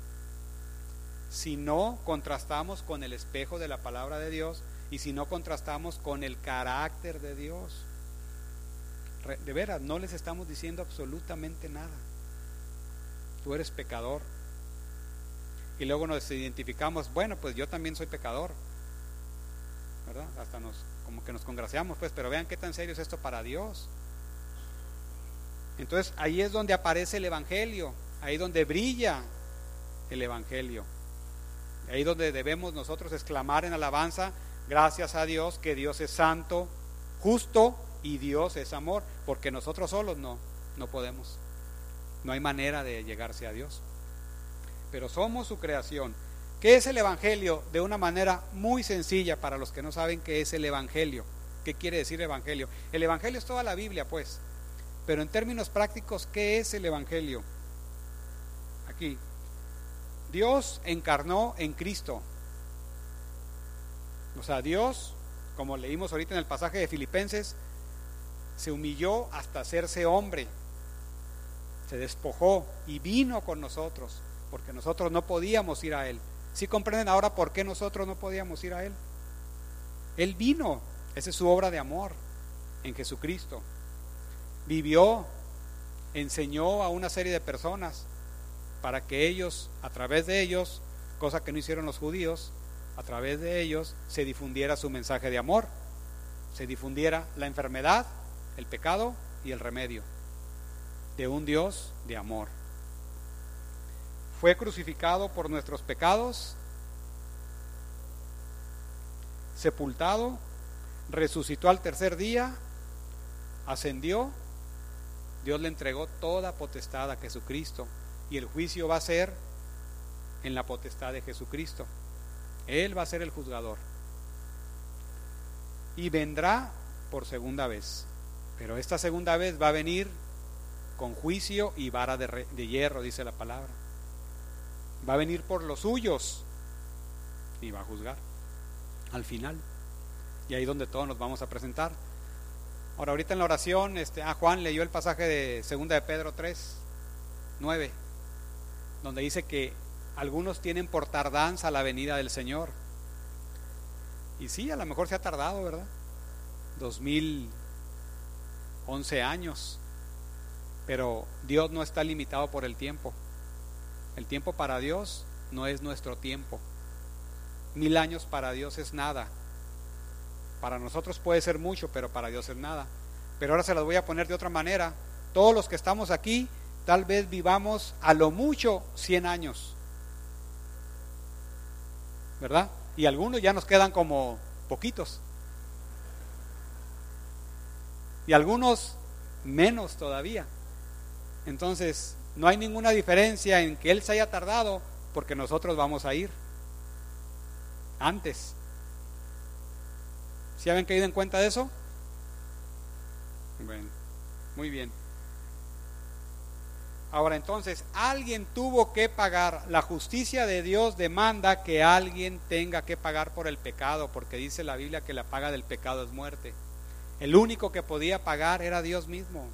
Si no contrastamos con el espejo de la palabra de Dios, y si no contrastamos con el carácter de Dios, de veras, no les estamos diciendo absolutamente nada. Tú eres pecador. Y luego nos identificamos, bueno, pues yo también soy pecador, ¿verdad? Hasta nos, como que nos congraciamos, pues, pero vean qué tan serio es esto para Dios. Entonces ahí es donde aparece el Evangelio, ahí donde brilla el Evangelio, ahí donde debemos nosotros exclamar en alabanza, gracias a Dios, que Dios es santo, justo y Dios es amor, porque nosotros solos no, no podemos, no hay manera de llegarse a Dios, pero somos su creación. ¿Qué es el Evangelio? De una manera muy sencilla para los que no saben qué es el Evangelio. ¿Qué quiere decir Evangelio? El Evangelio es toda la Biblia, pues. Pero en términos prácticos, ¿qué es el Evangelio? Aquí, Dios encarnó en Cristo. O sea, Dios, como leímos ahorita en el pasaje de Filipenses, se humilló hasta hacerse hombre, se despojó y vino con nosotros, porque nosotros no podíamos ir a Él. ¿Sí comprenden ahora por qué nosotros no podíamos ir a Él? Él vino, esa es su obra de amor en Jesucristo. Vivió, enseñó a una serie de personas para que ellos, a través de ellos, cosa que no hicieron los judíos, a través de ellos se difundiera su mensaje de amor, se difundiera la enfermedad, el pecado y el remedio de un Dios de amor. Fue crucificado por nuestros pecados, sepultado, resucitó al tercer día, ascendió. Dios le entregó toda potestad a Jesucristo y el juicio va a ser en la potestad de Jesucristo. Él va a ser el juzgador y vendrá por segunda vez, pero esta segunda vez va a venir con juicio y vara de, re, de hierro, dice la palabra. Va a venir por los suyos y va a juzgar al final, y ahí es donde todos nos vamos a presentar. Ahora, ahorita en la oración, este, ah, Juan leyó el pasaje de segunda de Pedro tres, nueve, donde dice que algunos tienen por tardanza la venida del Señor. Y sí, a lo mejor se ha tardado, ¿verdad? Dos mil once años. Pero Dios no está limitado por el tiempo. El tiempo para Dios no es nuestro tiempo. Mil años para Dios es nada. Para nosotros puede ser mucho, pero para Dios es nada. Pero ahora se las voy a poner de otra manera. Todos los que estamos aquí, tal vez vivamos a lo mucho cien años, ¿verdad? Y algunos ya nos quedan como poquitos. Y algunos menos todavía. Entonces, no hay ninguna diferencia en que Él se haya tardado, porque nosotros vamos a ir antes. ¿Sí habían caído en cuenta de eso? Bueno, muy bien. Ahora entonces, alguien tuvo que pagar. La justicia de Dios demanda que alguien tenga que pagar por el pecado, porque dice la Biblia que la paga del pecado es muerte. El único que podía pagar era Dios mismo.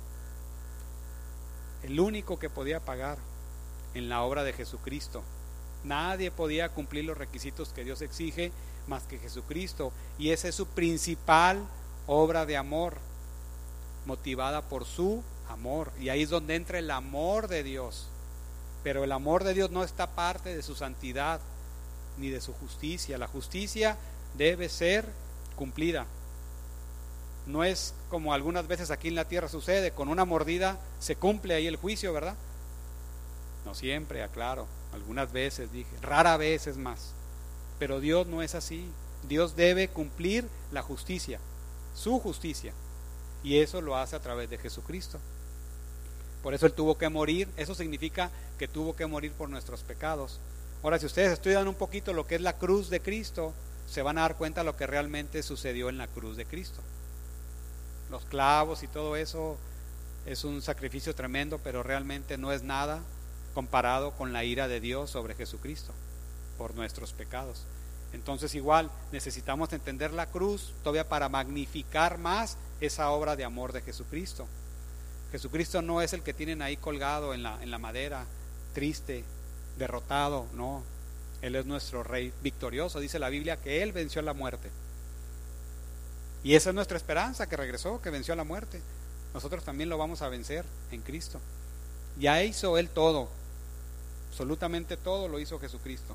El único que podía pagar en la obra de Jesucristo. Nadie podía cumplir los requisitos que Dios exige más que Jesucristo, y esa es su principal obra de amor, motivada por su amor, y ahí es donde entra el amor de Dios. Pero el amor de Dios no está parte de su santidad ni de su justicia. La justicia debe ser cumplida. No es como algunas veces aquí en la tierra sucede, con una mordida se cumple ahí el juicio, ¿verdad? No siempre, aclaro, algunas veces dije, rara vez es más. Pero Dios no es así. Dios debe cumplir la justicia, su justicia, y eso lo hace a través de Jesucristo. Por eso Él tuvo que morir. Eso significa que tuvo que morir por nuestros pecados. Ahora, si ustedes estudian un poquito lo que es la cruz de Cristo, se van a dar cuenta de lo que realmente sucedió en la cruz de Cristo. Los clavos y todo eso es un sacrificio tremendo, pero realmente no es nada comparado con la ira de Dios sobre Jesucristo por nuestros pecados. Entonces igual necesitamos entender la cruz todavía para magnificar más esa obra de amor de Jesucristo. Jesucristo no es el que tienen ahí colgado en la, en la madera, triste, derrotado, no. Él es nuestro Rey victorioso. Dice la Biblia que Él venció la muerte. Y esa es nuestra esperanza, que regresó, que venció a la muerte. nosotros también lo vamos a vencer en Cristo. Ya hizo Él todo, absolutamente todo lo hizo Jesucristo.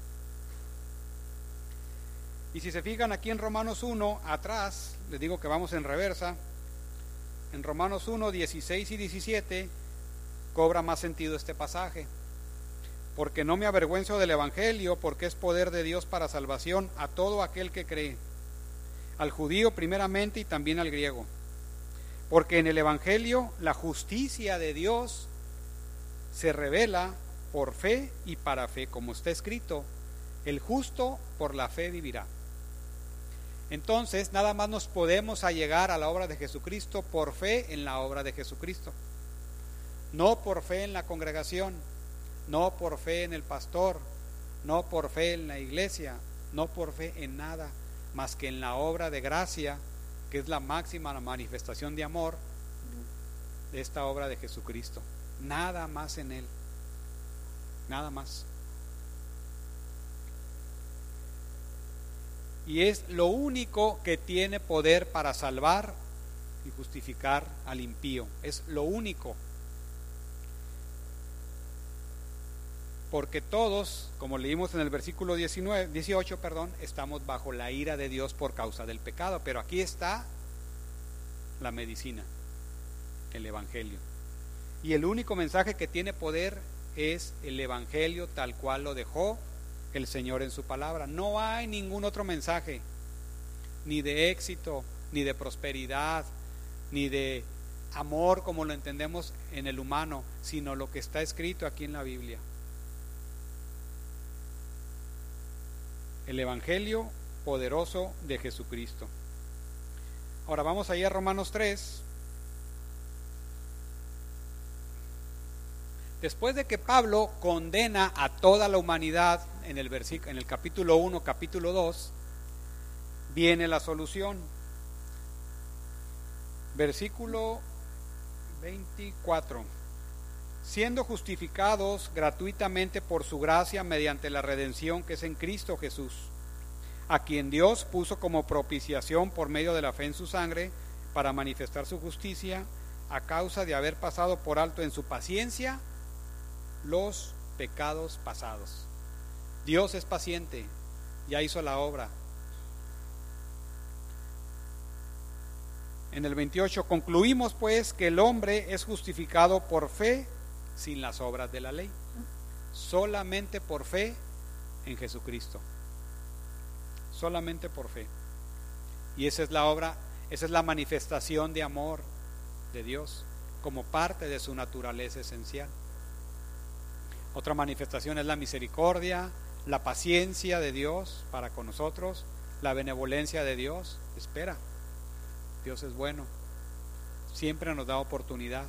Y si se fijan aquí en Romanos uno, atrás, les digo que vamos en reversa, en Romanos uno, dieciséis y diecisiete, cobra más sentido este pasaje. Porque no me avergüenzo del Evangelio, porque es poder de Dios para salvación a todo aquel que cree, al judío primeramente y también al griego. Porque en el Evangelio la justicia de Dios se revela por fe y para fe, como está escrito, el justo por la fe vivirá. Entonces, nada más nos podemos allegar a la obra de Jesucristo por fe en la obra de Jesucristo. No por fe en la congregación, no por fe en el pastor, no por fe en la iglesia, no por fe en nada, más que en la obra de gracia, que es la máxima manifestación de amor de esta obra de Jesucristo. Nada más en Él, nada más. Y es lo único que tiene poder para salvar y justificar al impío. Es lo único. Porque todos, como leímos en el versículo diecinueve, dieciocho, perdón, estamos bajo la ira de Dios por causa del pecado. Pero aquí está la medicina, el Evangelio. Y el único mensaje que tiene poder es el Evangelio tal cual lo dejó el Señor en su palabra. No hay ningún otro mensaje, ni de éxito, ni de prosperidad, ni de amor como lo entendemos en el humano, sino lo que está escrito aquí en la Biblia. El Evangelio poderoso de Jesucristo. Ahora vamos allá a Romanos tres. Después de que Pablo condena a toda la humanidad en el versículo, en el capítulo uno, capítulo dos, viene la solución. Versículo veinticuatro. Siendo justificados gratuitamente por su gracia mediante la redención que es en Cristo Jesús, a quien Dios puso como propiciación por medio de la fe en su sangre, para manifestar su justicia, a causa de haber pasado por alto en su paciencia los pecados pasados. Dios es paciente, ya hizo la obra. En el veintiocho, concluimos pues que el hombre es justificado por fe sin las obras de la ley, solamente por fe en Jesucristo, solamente por fe. Y esa es la obra, esa es la manifestación de amor de Dios como parte de su naturaleza esencial. Otra manifestación es la misericordia, la paciencia de Dios para con nosotros, la benevolencia de Dios. Espera, Dios es bueno, siempre nos da oportunidad.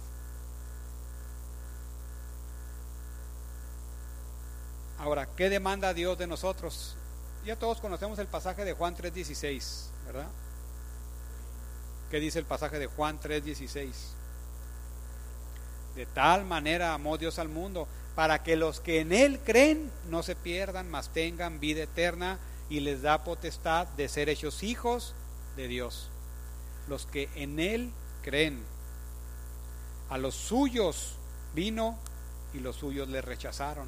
Ahora, ¿qué demanda Dios de nosotros? Ya todos conocemos el pasaje de Juan tres dieciséis, ¿verdad? ¿Qué dice el pasaje de Juan tres dieciséis? De tal manera amó Dios al mundo, para que los que en Él creen no se pierdan, mas tengan vida eterna, y les da potestad de ser hechos hijos de Dios. Los que en Él creen. A los suyos vino y los suyos le rechazaron.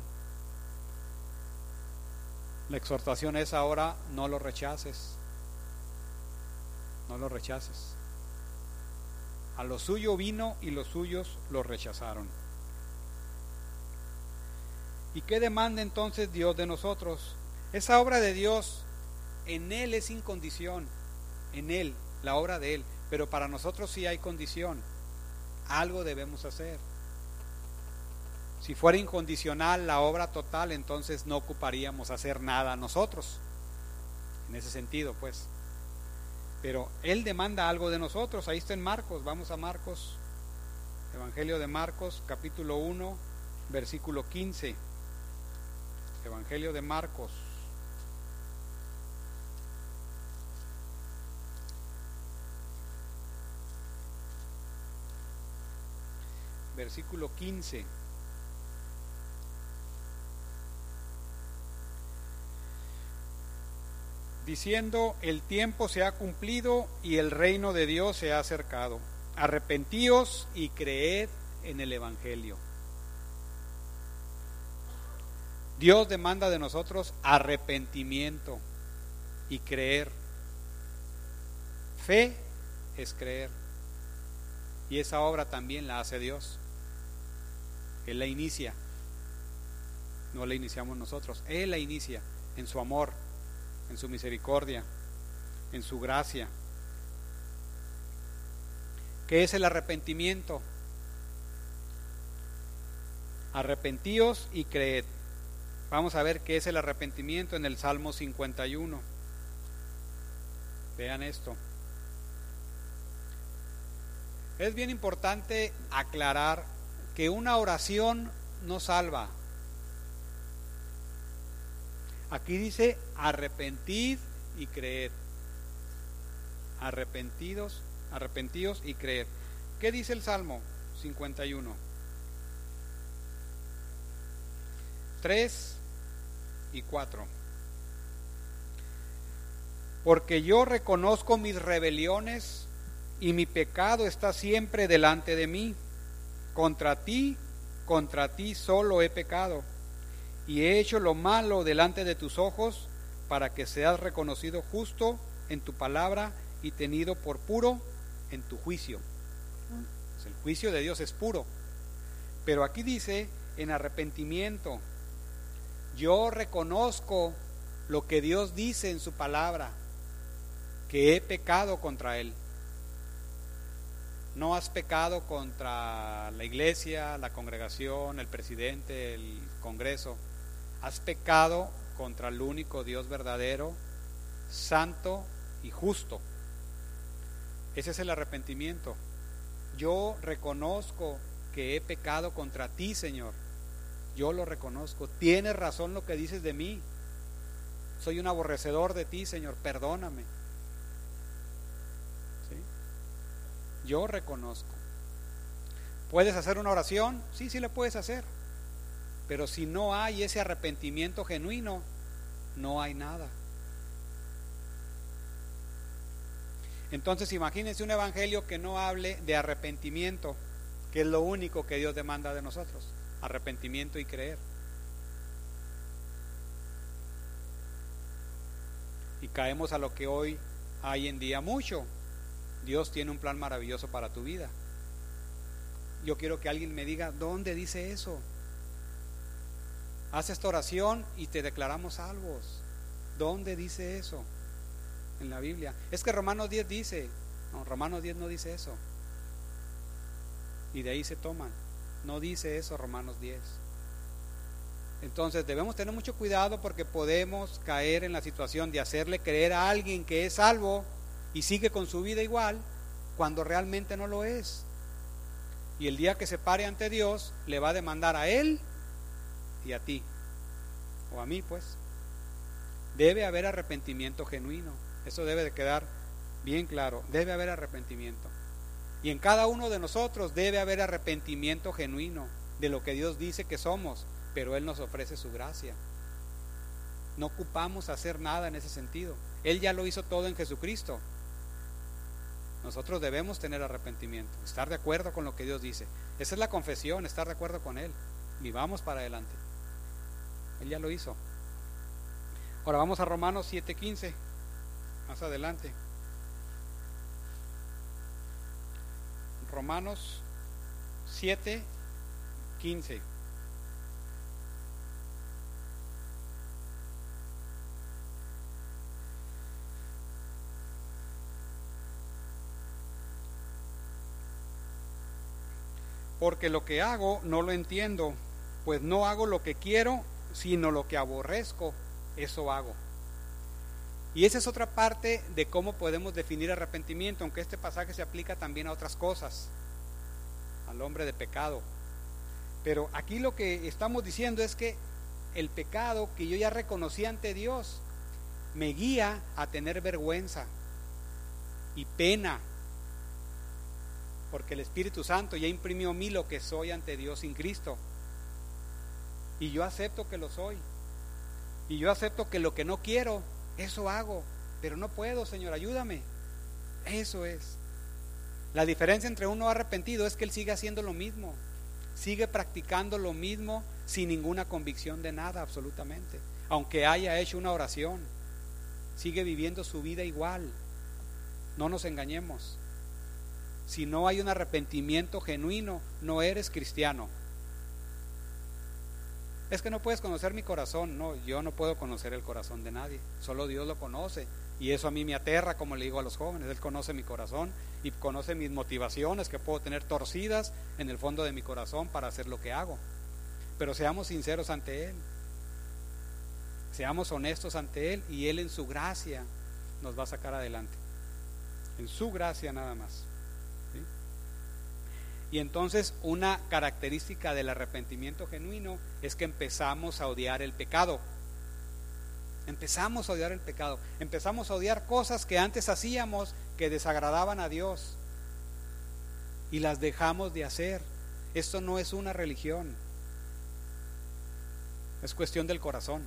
La exhortación es ahora: no lo rechaces, no lo rechaces. A lo suyo vino y los suyos lo rechazaron. ¿Y qué demanda entonces Dios de nosotros? Esa obra de Dios, en Él es sin condición, en Él, la obra de Él, pero para nosotros sí hay condición. Algo debemos hacer. Si fuera incondicional la obra total, entonces no ocuparíamos hacer nada nosotros, en ese sentido pues. Pero Él demanda algo de nosotros. Ahí está en Marcos, vamos a Marcos, Evangelio de Marcos, capítulo uno, versículo quince. Evangelio de Marcos. Versículo quince. Diciendo: el tiempo se ha cumplido y el reino de Dios se ha acercado. arrepentíos y creed en el Evangelio. Dios demanda de nosotros arrepentimiento y creer. Fe es creer. Y esa obra también la hace Dios. Él la inicia. No la iniciamos nosotros. Él la inicia en su amor, en su misericordia, en su gracia. ¿Qué es el arrepentimiento? Arrepentíos y creed. Vamos a ver qué es el arrepentimiento en el Salmo cincuenta y uno. Vean esto. Es bien importante aclarar que una oración no salva. Aquí dice arrepentid y creed. Arrepentidos, arrepentidos y creed. ¿Qué dice el Salmo cincuenta y uno? tres y cuatro. Porque yo reconozco mis rebeliones y mi pecado está siempre delante de mí. Contra ti, contra ti solo he pecado y he hecho lo malo delante de tus ojos, para que seas reconocido justo en tu palabra y tenido por puro en tu juicio. Pues el juicio de Dios es puro. Pero aquí dice en arrepentimiento. Yo reconozco lo que Dios dice en su palabra, que he pecado contra Él. No has pecado contra la iglesia, la congregación, el presidente, el Congreso. Has pecado contra el único Dios verdadero, santo y justo. Ese es el arrepentimiento. Yo reconozco que he pecado contra ti, Señor. Yo lo reconozco. Tienes razón lo que dices de mí. Soy un aborrecedor de ti, Señor. Perdóname. ¿Sí? Yo reconozco. ¿Puedes hacer una oración? Sí, sí la puedes hacer. Pero si no hay ese arrepentimiento genuino, no hay nada. Entonces imagínense un evangelio que no hable de arrepentimiento, que es lo único que Dios demanda de nosotros. Arrepentimiento y creer. Y caemos a lo que hoy hay en día mucho. Dios tiene un plan maravilloso para tu vida. Yo quiero que alguien me diga, ¿dónde dice eso? Haz esta oración y te declaramos salvos. ¿Dónde dice eso en la Biblia? Es que Romanos diez dice. No, Romanos diez no dice eso. Y de ahí se toman. No dice eso Romanos diez. Entonces debemos tener mucho cuidado, porque podemos caer en la situación de hacerle creer a alguien que es salvo y sigue con su vida igual, cuando realmente no lo es. Y el día que se pare ante Dios, le va a demandar a él y a ti, o a mí pues. Debe haber arrepentimiento genuino. Eso debe de quedar bien claro. Debe haber arrepentimiento. Y en cada uno de nosotros debe haber arrepentimiento genuino de lo que Dios dice que somos, pero Él nos ofrece su gracia. No ocupamos hacer nada en ese sentido. Él ya lo hizo todo en Jesucristo. Nosotros debemos tener arrepentimiento, estar de acuerdo con lo que Dios dice. Esa es la confesión, estar de acuerdo con Él. Vivamos para adelante. Él ya lo hizo. Ahora vamos a Romanos siete quince, más adelante. Romanos siete quince. Porque lo que hago no lo entiendo, pues no hago lo que quiero, sino lo que aborrezco, eso hago. Y esa es otra parte de cómo podemos definir arrepentimiento, aunque este pasaje se aplica también a otras cosas, al hombre de pecado. Pero aquí lo que estamos diciendo es que el pecado que yo ya reconocí ante Dios me guía a tener vergüenza y pena, porque el Espíritu Santo ya imprimió en mí lo que soy ante Dios sin Cristo. Y yo acepto que lo soy. Y yo acepto que lo que no quiero, eso hago. Pero no puedo, Señor, ayúdame. Eso es. La diferencia entre un no arrepentido es que él sigue haciendo lo mismo, sigue practicando lo mismo sin ninguna convicción de nada absolutamente, aunque haya hecho una oración, sigue viviendo su vida igual. No nos engañemos. Si no hay un arrepentimiento genuino, no eres cristiano. Es que no puedes conocer mi corazón. No, yo no puedo conocer el corazón de nadie, solo Dios lo conoce, y eso a mí me aterra, como le digo a los jóvenes. Él conoce mi corazón y conoce mis motivaciones que puedo tener torcidas en el fondo de mi corazón para hacer lo que hago. Pero seamos sinceros ante Él, seamos honestos ante Él, y Él en su gracia nos va a sacar adelante, en su gracia nada más, ¿sí? Y entonces una característica del arrepentimiento genuino es que empezamos a odiar el pecado. Empezamos a odiar el pecado, empezamos a odiar cosas que antes hacíamos que desagradaban a Dios, y las dejamos de hacer. Esto no es una religión, es cuestión del corazón.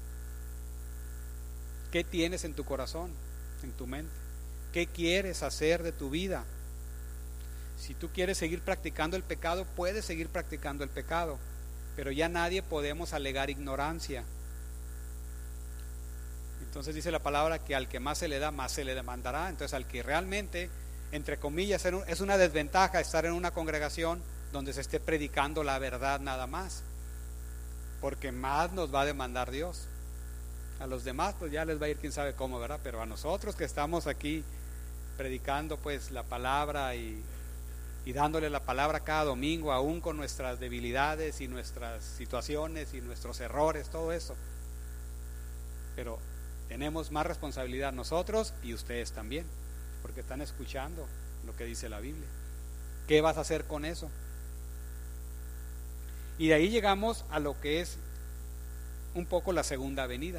¿Qué tienes en tu corazón, en tu mente? ¿Qué quieres hacer de tu vida? Si tú quieres seguir practicando el pecado, puedes seguir practicando el pecado, pero ya nadie podemos alegar ignorancia. Entonces dice la palabra que al que más se le da, más se le demandará. Entonces al que realmente, entre comillas, es una desventaja estar en una congregación donde se esté predicando la verdad nada más, porque más nos va a demandar Dios. A los demás pues ya les va a ir quién sabe cómo, ¿verdad? Pero a nosotros que estamos aquí predicando pues la palabra y, y dándole la palabra cada domingo, aún con nuestras debilidades y nuestras situaciones y nuestros errores, todo eso, pero tenemos más responsabilidad nosotros y ustedes también, porque están escuchando lo que dice la Biblia. ¿Qué vas a hacer con eso? Y de ahí llegamos a lo que es un poco la segunda venida.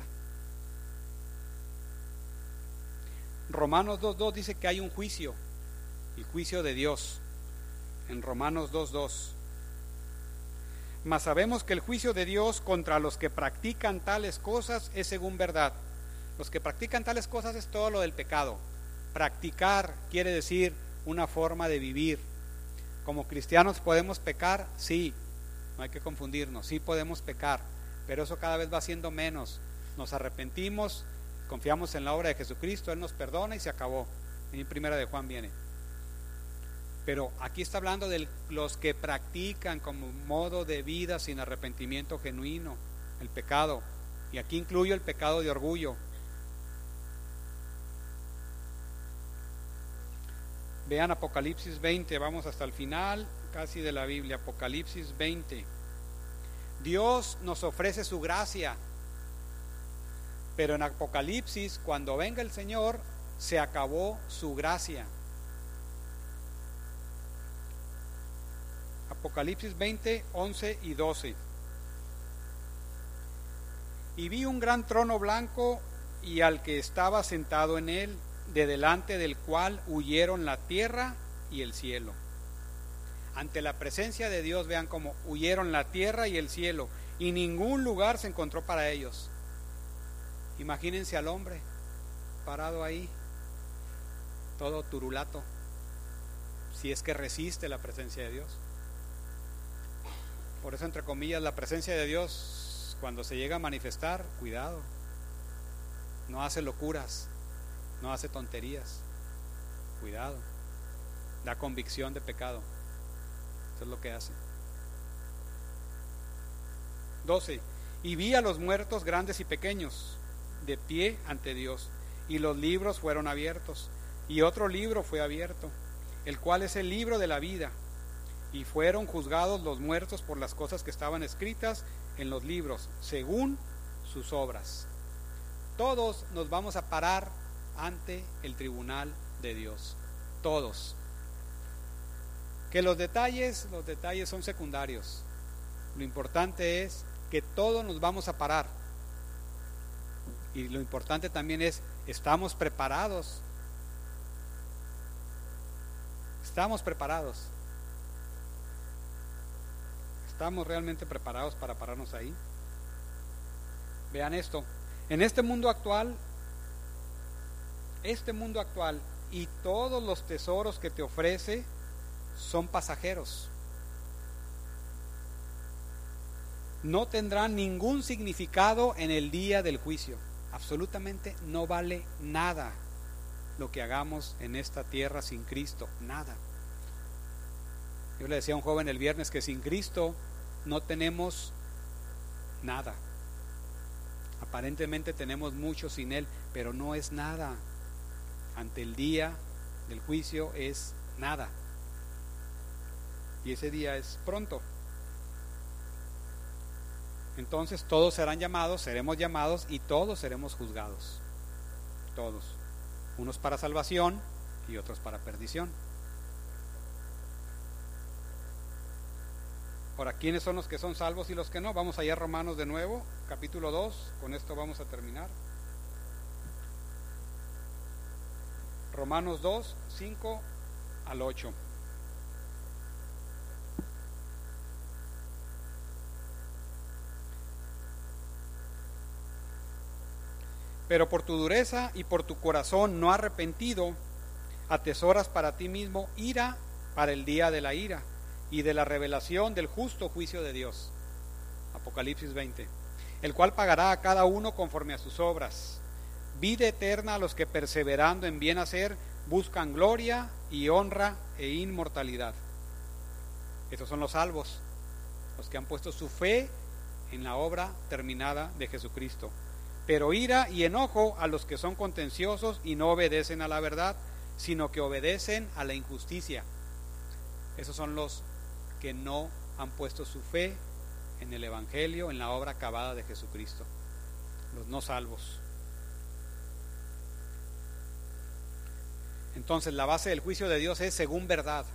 Romanos dos dos dice que hay un juicio, el juicio de Dios, en Romanos dos dos. Mas sabemos que el juicio de Dios contra los que practican tales cosas es según verdad. Los que practican tales cosas es todo lo del pecado. Practicar quiere decir una forma de vivir. Como cristianos podemos pecar, sí, no hay que confundirnos, sí podemos pecar, pero eso cada vez va siendo menos. Nos arrepentimos, confiamos en la obra de Jesucristo, Él nos perdona y se acabó. En primera de Juan viene. Pero aquí está hablando de los que practican como modo de vida sin arrepentimiento genuino el pecado, y aquí incluyo el pecado de orgullo. Vean Apocalipsis veinte, vamos hasta el final casi de la Biblia. Apocalipsis veinte. Dios nos ofrece su gracia, pero en Apocalipsis, cuando venga el Señor, se acabó su gracia. Apocalipsis veinte, once y doce. Y vi un gran trono blanco y al que estaba sentado en él, de delante del cual huyeron la tierra y el cielo. Ante la presencia de Dios, vean cómo huyeron la tierra y el cielo, y ningún lugar se encontró para ellos. Imagínense al hombre parado ahí, todo turulato, si es que resiste la presencia de Dios. Por eso, entre comillas, la presencia de Dios, cuando se llega a manifestar, cuidado, no hace locuras, no hace tonterías, cuidado, da convicción de pecado. Eso es lo que hace. doce. Y vi a los muertos grandes y pequeños de pie ante Dios, y los libros fueron abiertos, y otro libro fue abierto, el cual es el libro de la vida, y fueron juzgados los muertos por las cosas que estaban escritas en los libros, según sus obras. Todos nos vamos a parar ante el tribunal de Dios, todos. Que los detalles, los detalles son secundarios. Lo importante es que todos nos vamos a parar. Y lo importante también es, ¿estamos preparados? ¿Estamos preparados? ¿Estamos realmente preparados para pararnos ahí? Vean esto. En este mundo actual, este mundo actual y todos los tesoros que te ofrece son pasajeros. No tendrán ningún significado en el día del juicio. Absolutamente no vale nada lo que hagamos en esta tierra sin Cristo, nada. Yo le decía a un joven el viernes que sin Cristo no tenemos nada. Aparentemente tenemos mucho sin Él, pero no es nada. Ante el día del juicio es nada. Y ese día es pronto. Entonces todos serán llamados, seremos llamados y todos seremos juzgados. Todos. Unos para salvación y otros para perdición. Ahora, ¿quiénes son los que son salvos y los que no? Vamos allá a Romanos de nuevo, capítulo dos, con esto vamos a terminar. Romanos dos, cinco al ocho. Pero por tu dureza y por tu corazón no arrepentido, atesoras para ti mismo ira para el día de la ira y de la revelación del justo juicio de Dios. Apocalipsis veinte. El cual pagará a cada uno conforme a sus obras. Vida eterna a los que perseverando en bien hacer buscan gloria y honra e inmortalidad. Estos son los salvos, los que han puesto su fe en la obra terminada de Jesucristo. Pero ira y enojo a los que son contenciosos y no obedecen a la verdad, sino que obedecen a la injusticia. Esos son los que no han puesto su fe en el Evangelio, en la obra acabada de Jesucristo, los no salvos. Entonces la base del juicio de Dios es según verdad,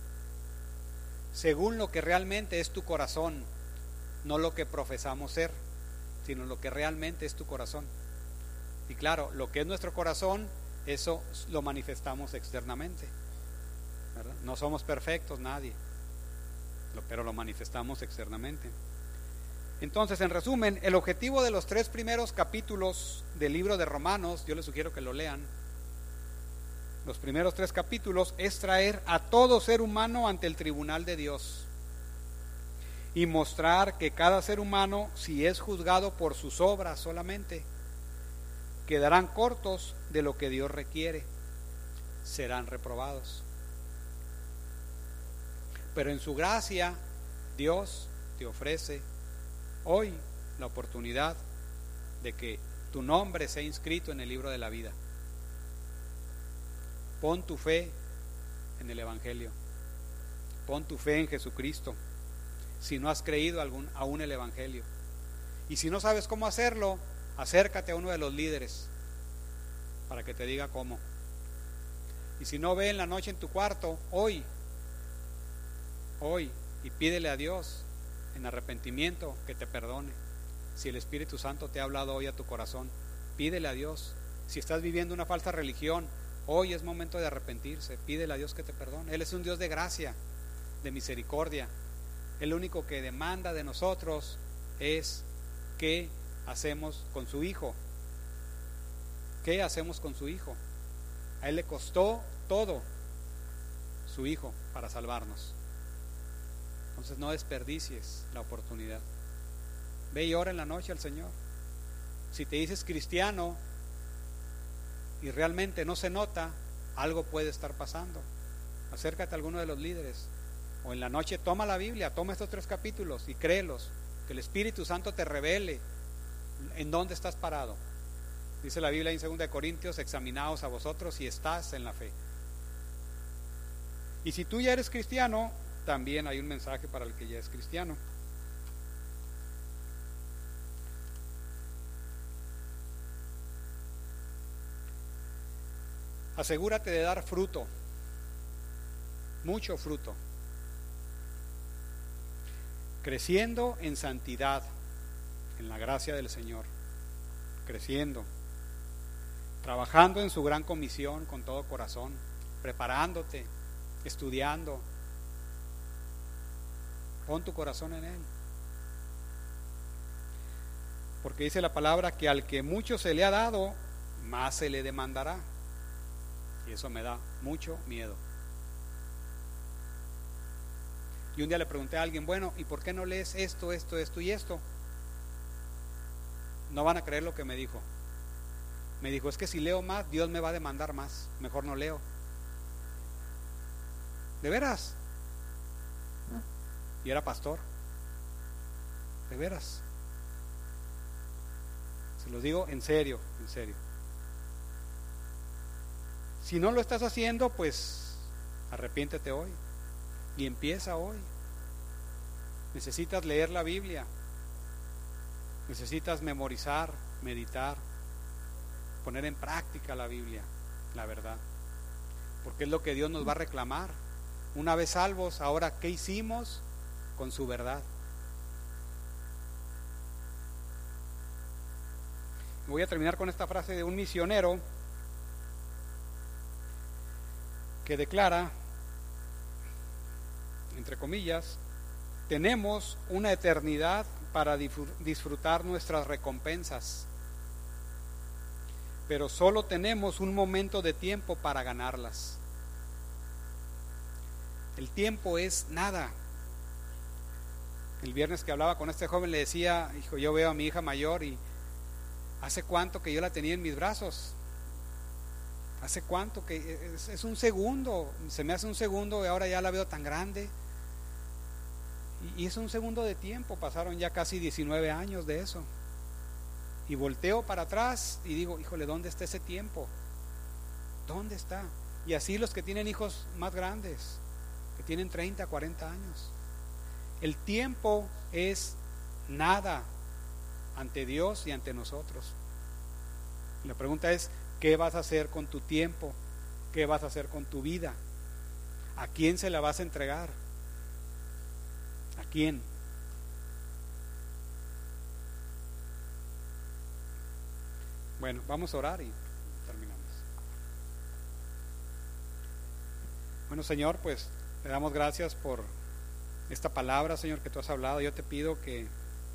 según lo que realmente es tu corazón, no lo que profesamos ser, sino lo que realmente es tu corazón. Y claro, lo que es nuestro corazón, eso lo manifestamos externamente, ¿verdad? No somos perfectos, nadie, pero lo manifestamos externamente. Entonces, en resumen, el objetivo de los tres primeros capítulos del libro de Romanos, yo les sugiero que lo lean, los primeros tres capítulos, es traer a todo ser humano ante el tribunal de Dios y mostrar que cada ser humano, si es juzgado por sus obras solamente, quedarán cortos de lo que Dios requiere, serán reprobados. Pero en su gracia, Dios te ofrece hoy la oportunidad de que tu nombre sea inscrito en el libro de la vida. Pon tu fe en el Evangelio, pon tu fe en Jesucristo, si no has creído algún, aún el Evangelio. Y si no sabes cómo hacerlo, acércate a uno de los líderes para que te diga cómo. Y si no, ve en la noche en tu cuarto, hoy, hoy, y pídele a Dios en arrepentimiento que te perdone. Si el Espíritu Santo te ha hablado hoy a tu corazón, pídele a Dios. Si estás viviendo una falsa religión, hoy es momento de arrepentirse, pídele a Dios que te perdone. Él es un Dios de gracia, de misericordia. El único que demanda de nosotros es qué hacemos con su Hijo. ¿Qué hacemos con su Hijo? A Él le costó todo su Hijo para salvarnos. Entonces no desperdicies la oportunidad. Ve y ora en la noche al Señor. Si te dices cristiano y realmente no se nota, algo puede estar pasando. Acércate a alguno de los líderes. O en la noche toma la Biblia, toma estos tres capítulos y créelos, que el Espíritu Santo te revele en dónde estás parado. Dice la Biblia en segunda de Corintios, examinaos a vosotros si estás en la fe. Y si tú ya eres cristiano, también hay un mensaje para el que ya es cristiano. Asegúrate de dar fruto, mucho fruto, creciendo en santidad, en la gracia del Señor, creciendo, trabajando en su gran comisión con todo corazón, preparándote, estudiando. Pon tu corazón en Él, porque dice la palabra que al que mucho se le ha dado, más se le demandará. Y eso me da mucho miedo. Y un día le pregunté a alguien, bueno, ¿y por qué no lees esto, esto, esto y esto? No van a creer lo que me dijo. Me dijo, es que si leo más, Dios me va a demandar más. Mejor no leo. ¿De veras? Y era pastor. ¿De veras? Se los digo en serio, en serio. Si no lo estás haciendo, pues arrepiéntete hoy y empieza hoy. Necesitas leer la Biblia, necesitas memorizar, meditar, poner en práctica la Biblia, la verdad, porque es lo que Dios nos va a reclamar. Una vez salvos, ahora ¿qué hicimos con su verdad? Voy a terminar con esta frase de un misionero que declara, entre comillas, tenemos una eternidad para disfrutar nuestras recompensas, pero solo tenemos un momento de tiempo para ganarlas. El tiempo es nada. El viernes que hablaba con este joven le decía, hijo, yo veo a mi hija mayor y ¿hace cuánto que yo la tenía en mis brazos? ¿Hace cuánto que es, es un segundo? Se me hace un segundo y ahora ya la veo tan grande. Y, y es un segundo de tiempo, pasaron ya casi diecinueve años de eso. Y volteo para atrás y digo, híjole, ¿dónde está ese tiempo? ¿Dónde está? Y así los que tienen hijos más grandes, que tienen treinta, cuarenta años. El tiempo es nada ante Dios y ante nosotros. Y la pregunta es, ¿qué vas a hacer con tu tiempo? ¿Qué vas a hacer con tu vida? ¿A quién se la vas a entregar? ¿A quién? Bueno, vamos a orar y terminamos. Bueno, Señor, pues te damos gracias por esta palabra, Señor, que tú has hablado. Yo te pido que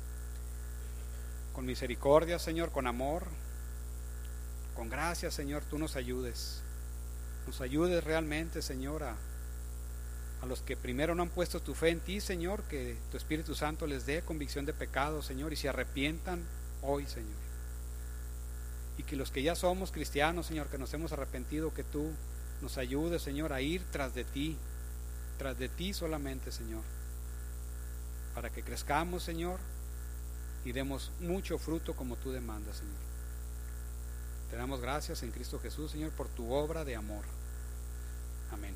con misericordia, Señor, con amor, con gracia, Señor, tú nos ayudes. Nos ayudes realmente, Señor, a, a los que primero no han puesto tu fe en ti, Señor, que tu Espíritu Santo les dé convicción de pecado, Señor, y se arrepientan hoy, Señor. Y que los que ya somos cristianos, Señor, que nos hemos arrepentido, que tú nos ayudes, Señor, a ir tras de ti, tras de ti solamente, Señor, para que crezcamos, Señor, y demos mucho fruto como tú demandas, Señor. Te damos gracias en Cristo Jesús, Señor, por tu obra de amor. Amén.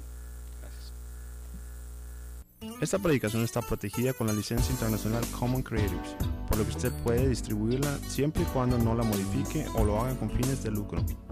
Gracias. Esta predicación está protegida con la licencia internacional Common Creatives, por lo que usted puede distribuirla siempre y cuando no la modifique o lo haga con fines de lucro.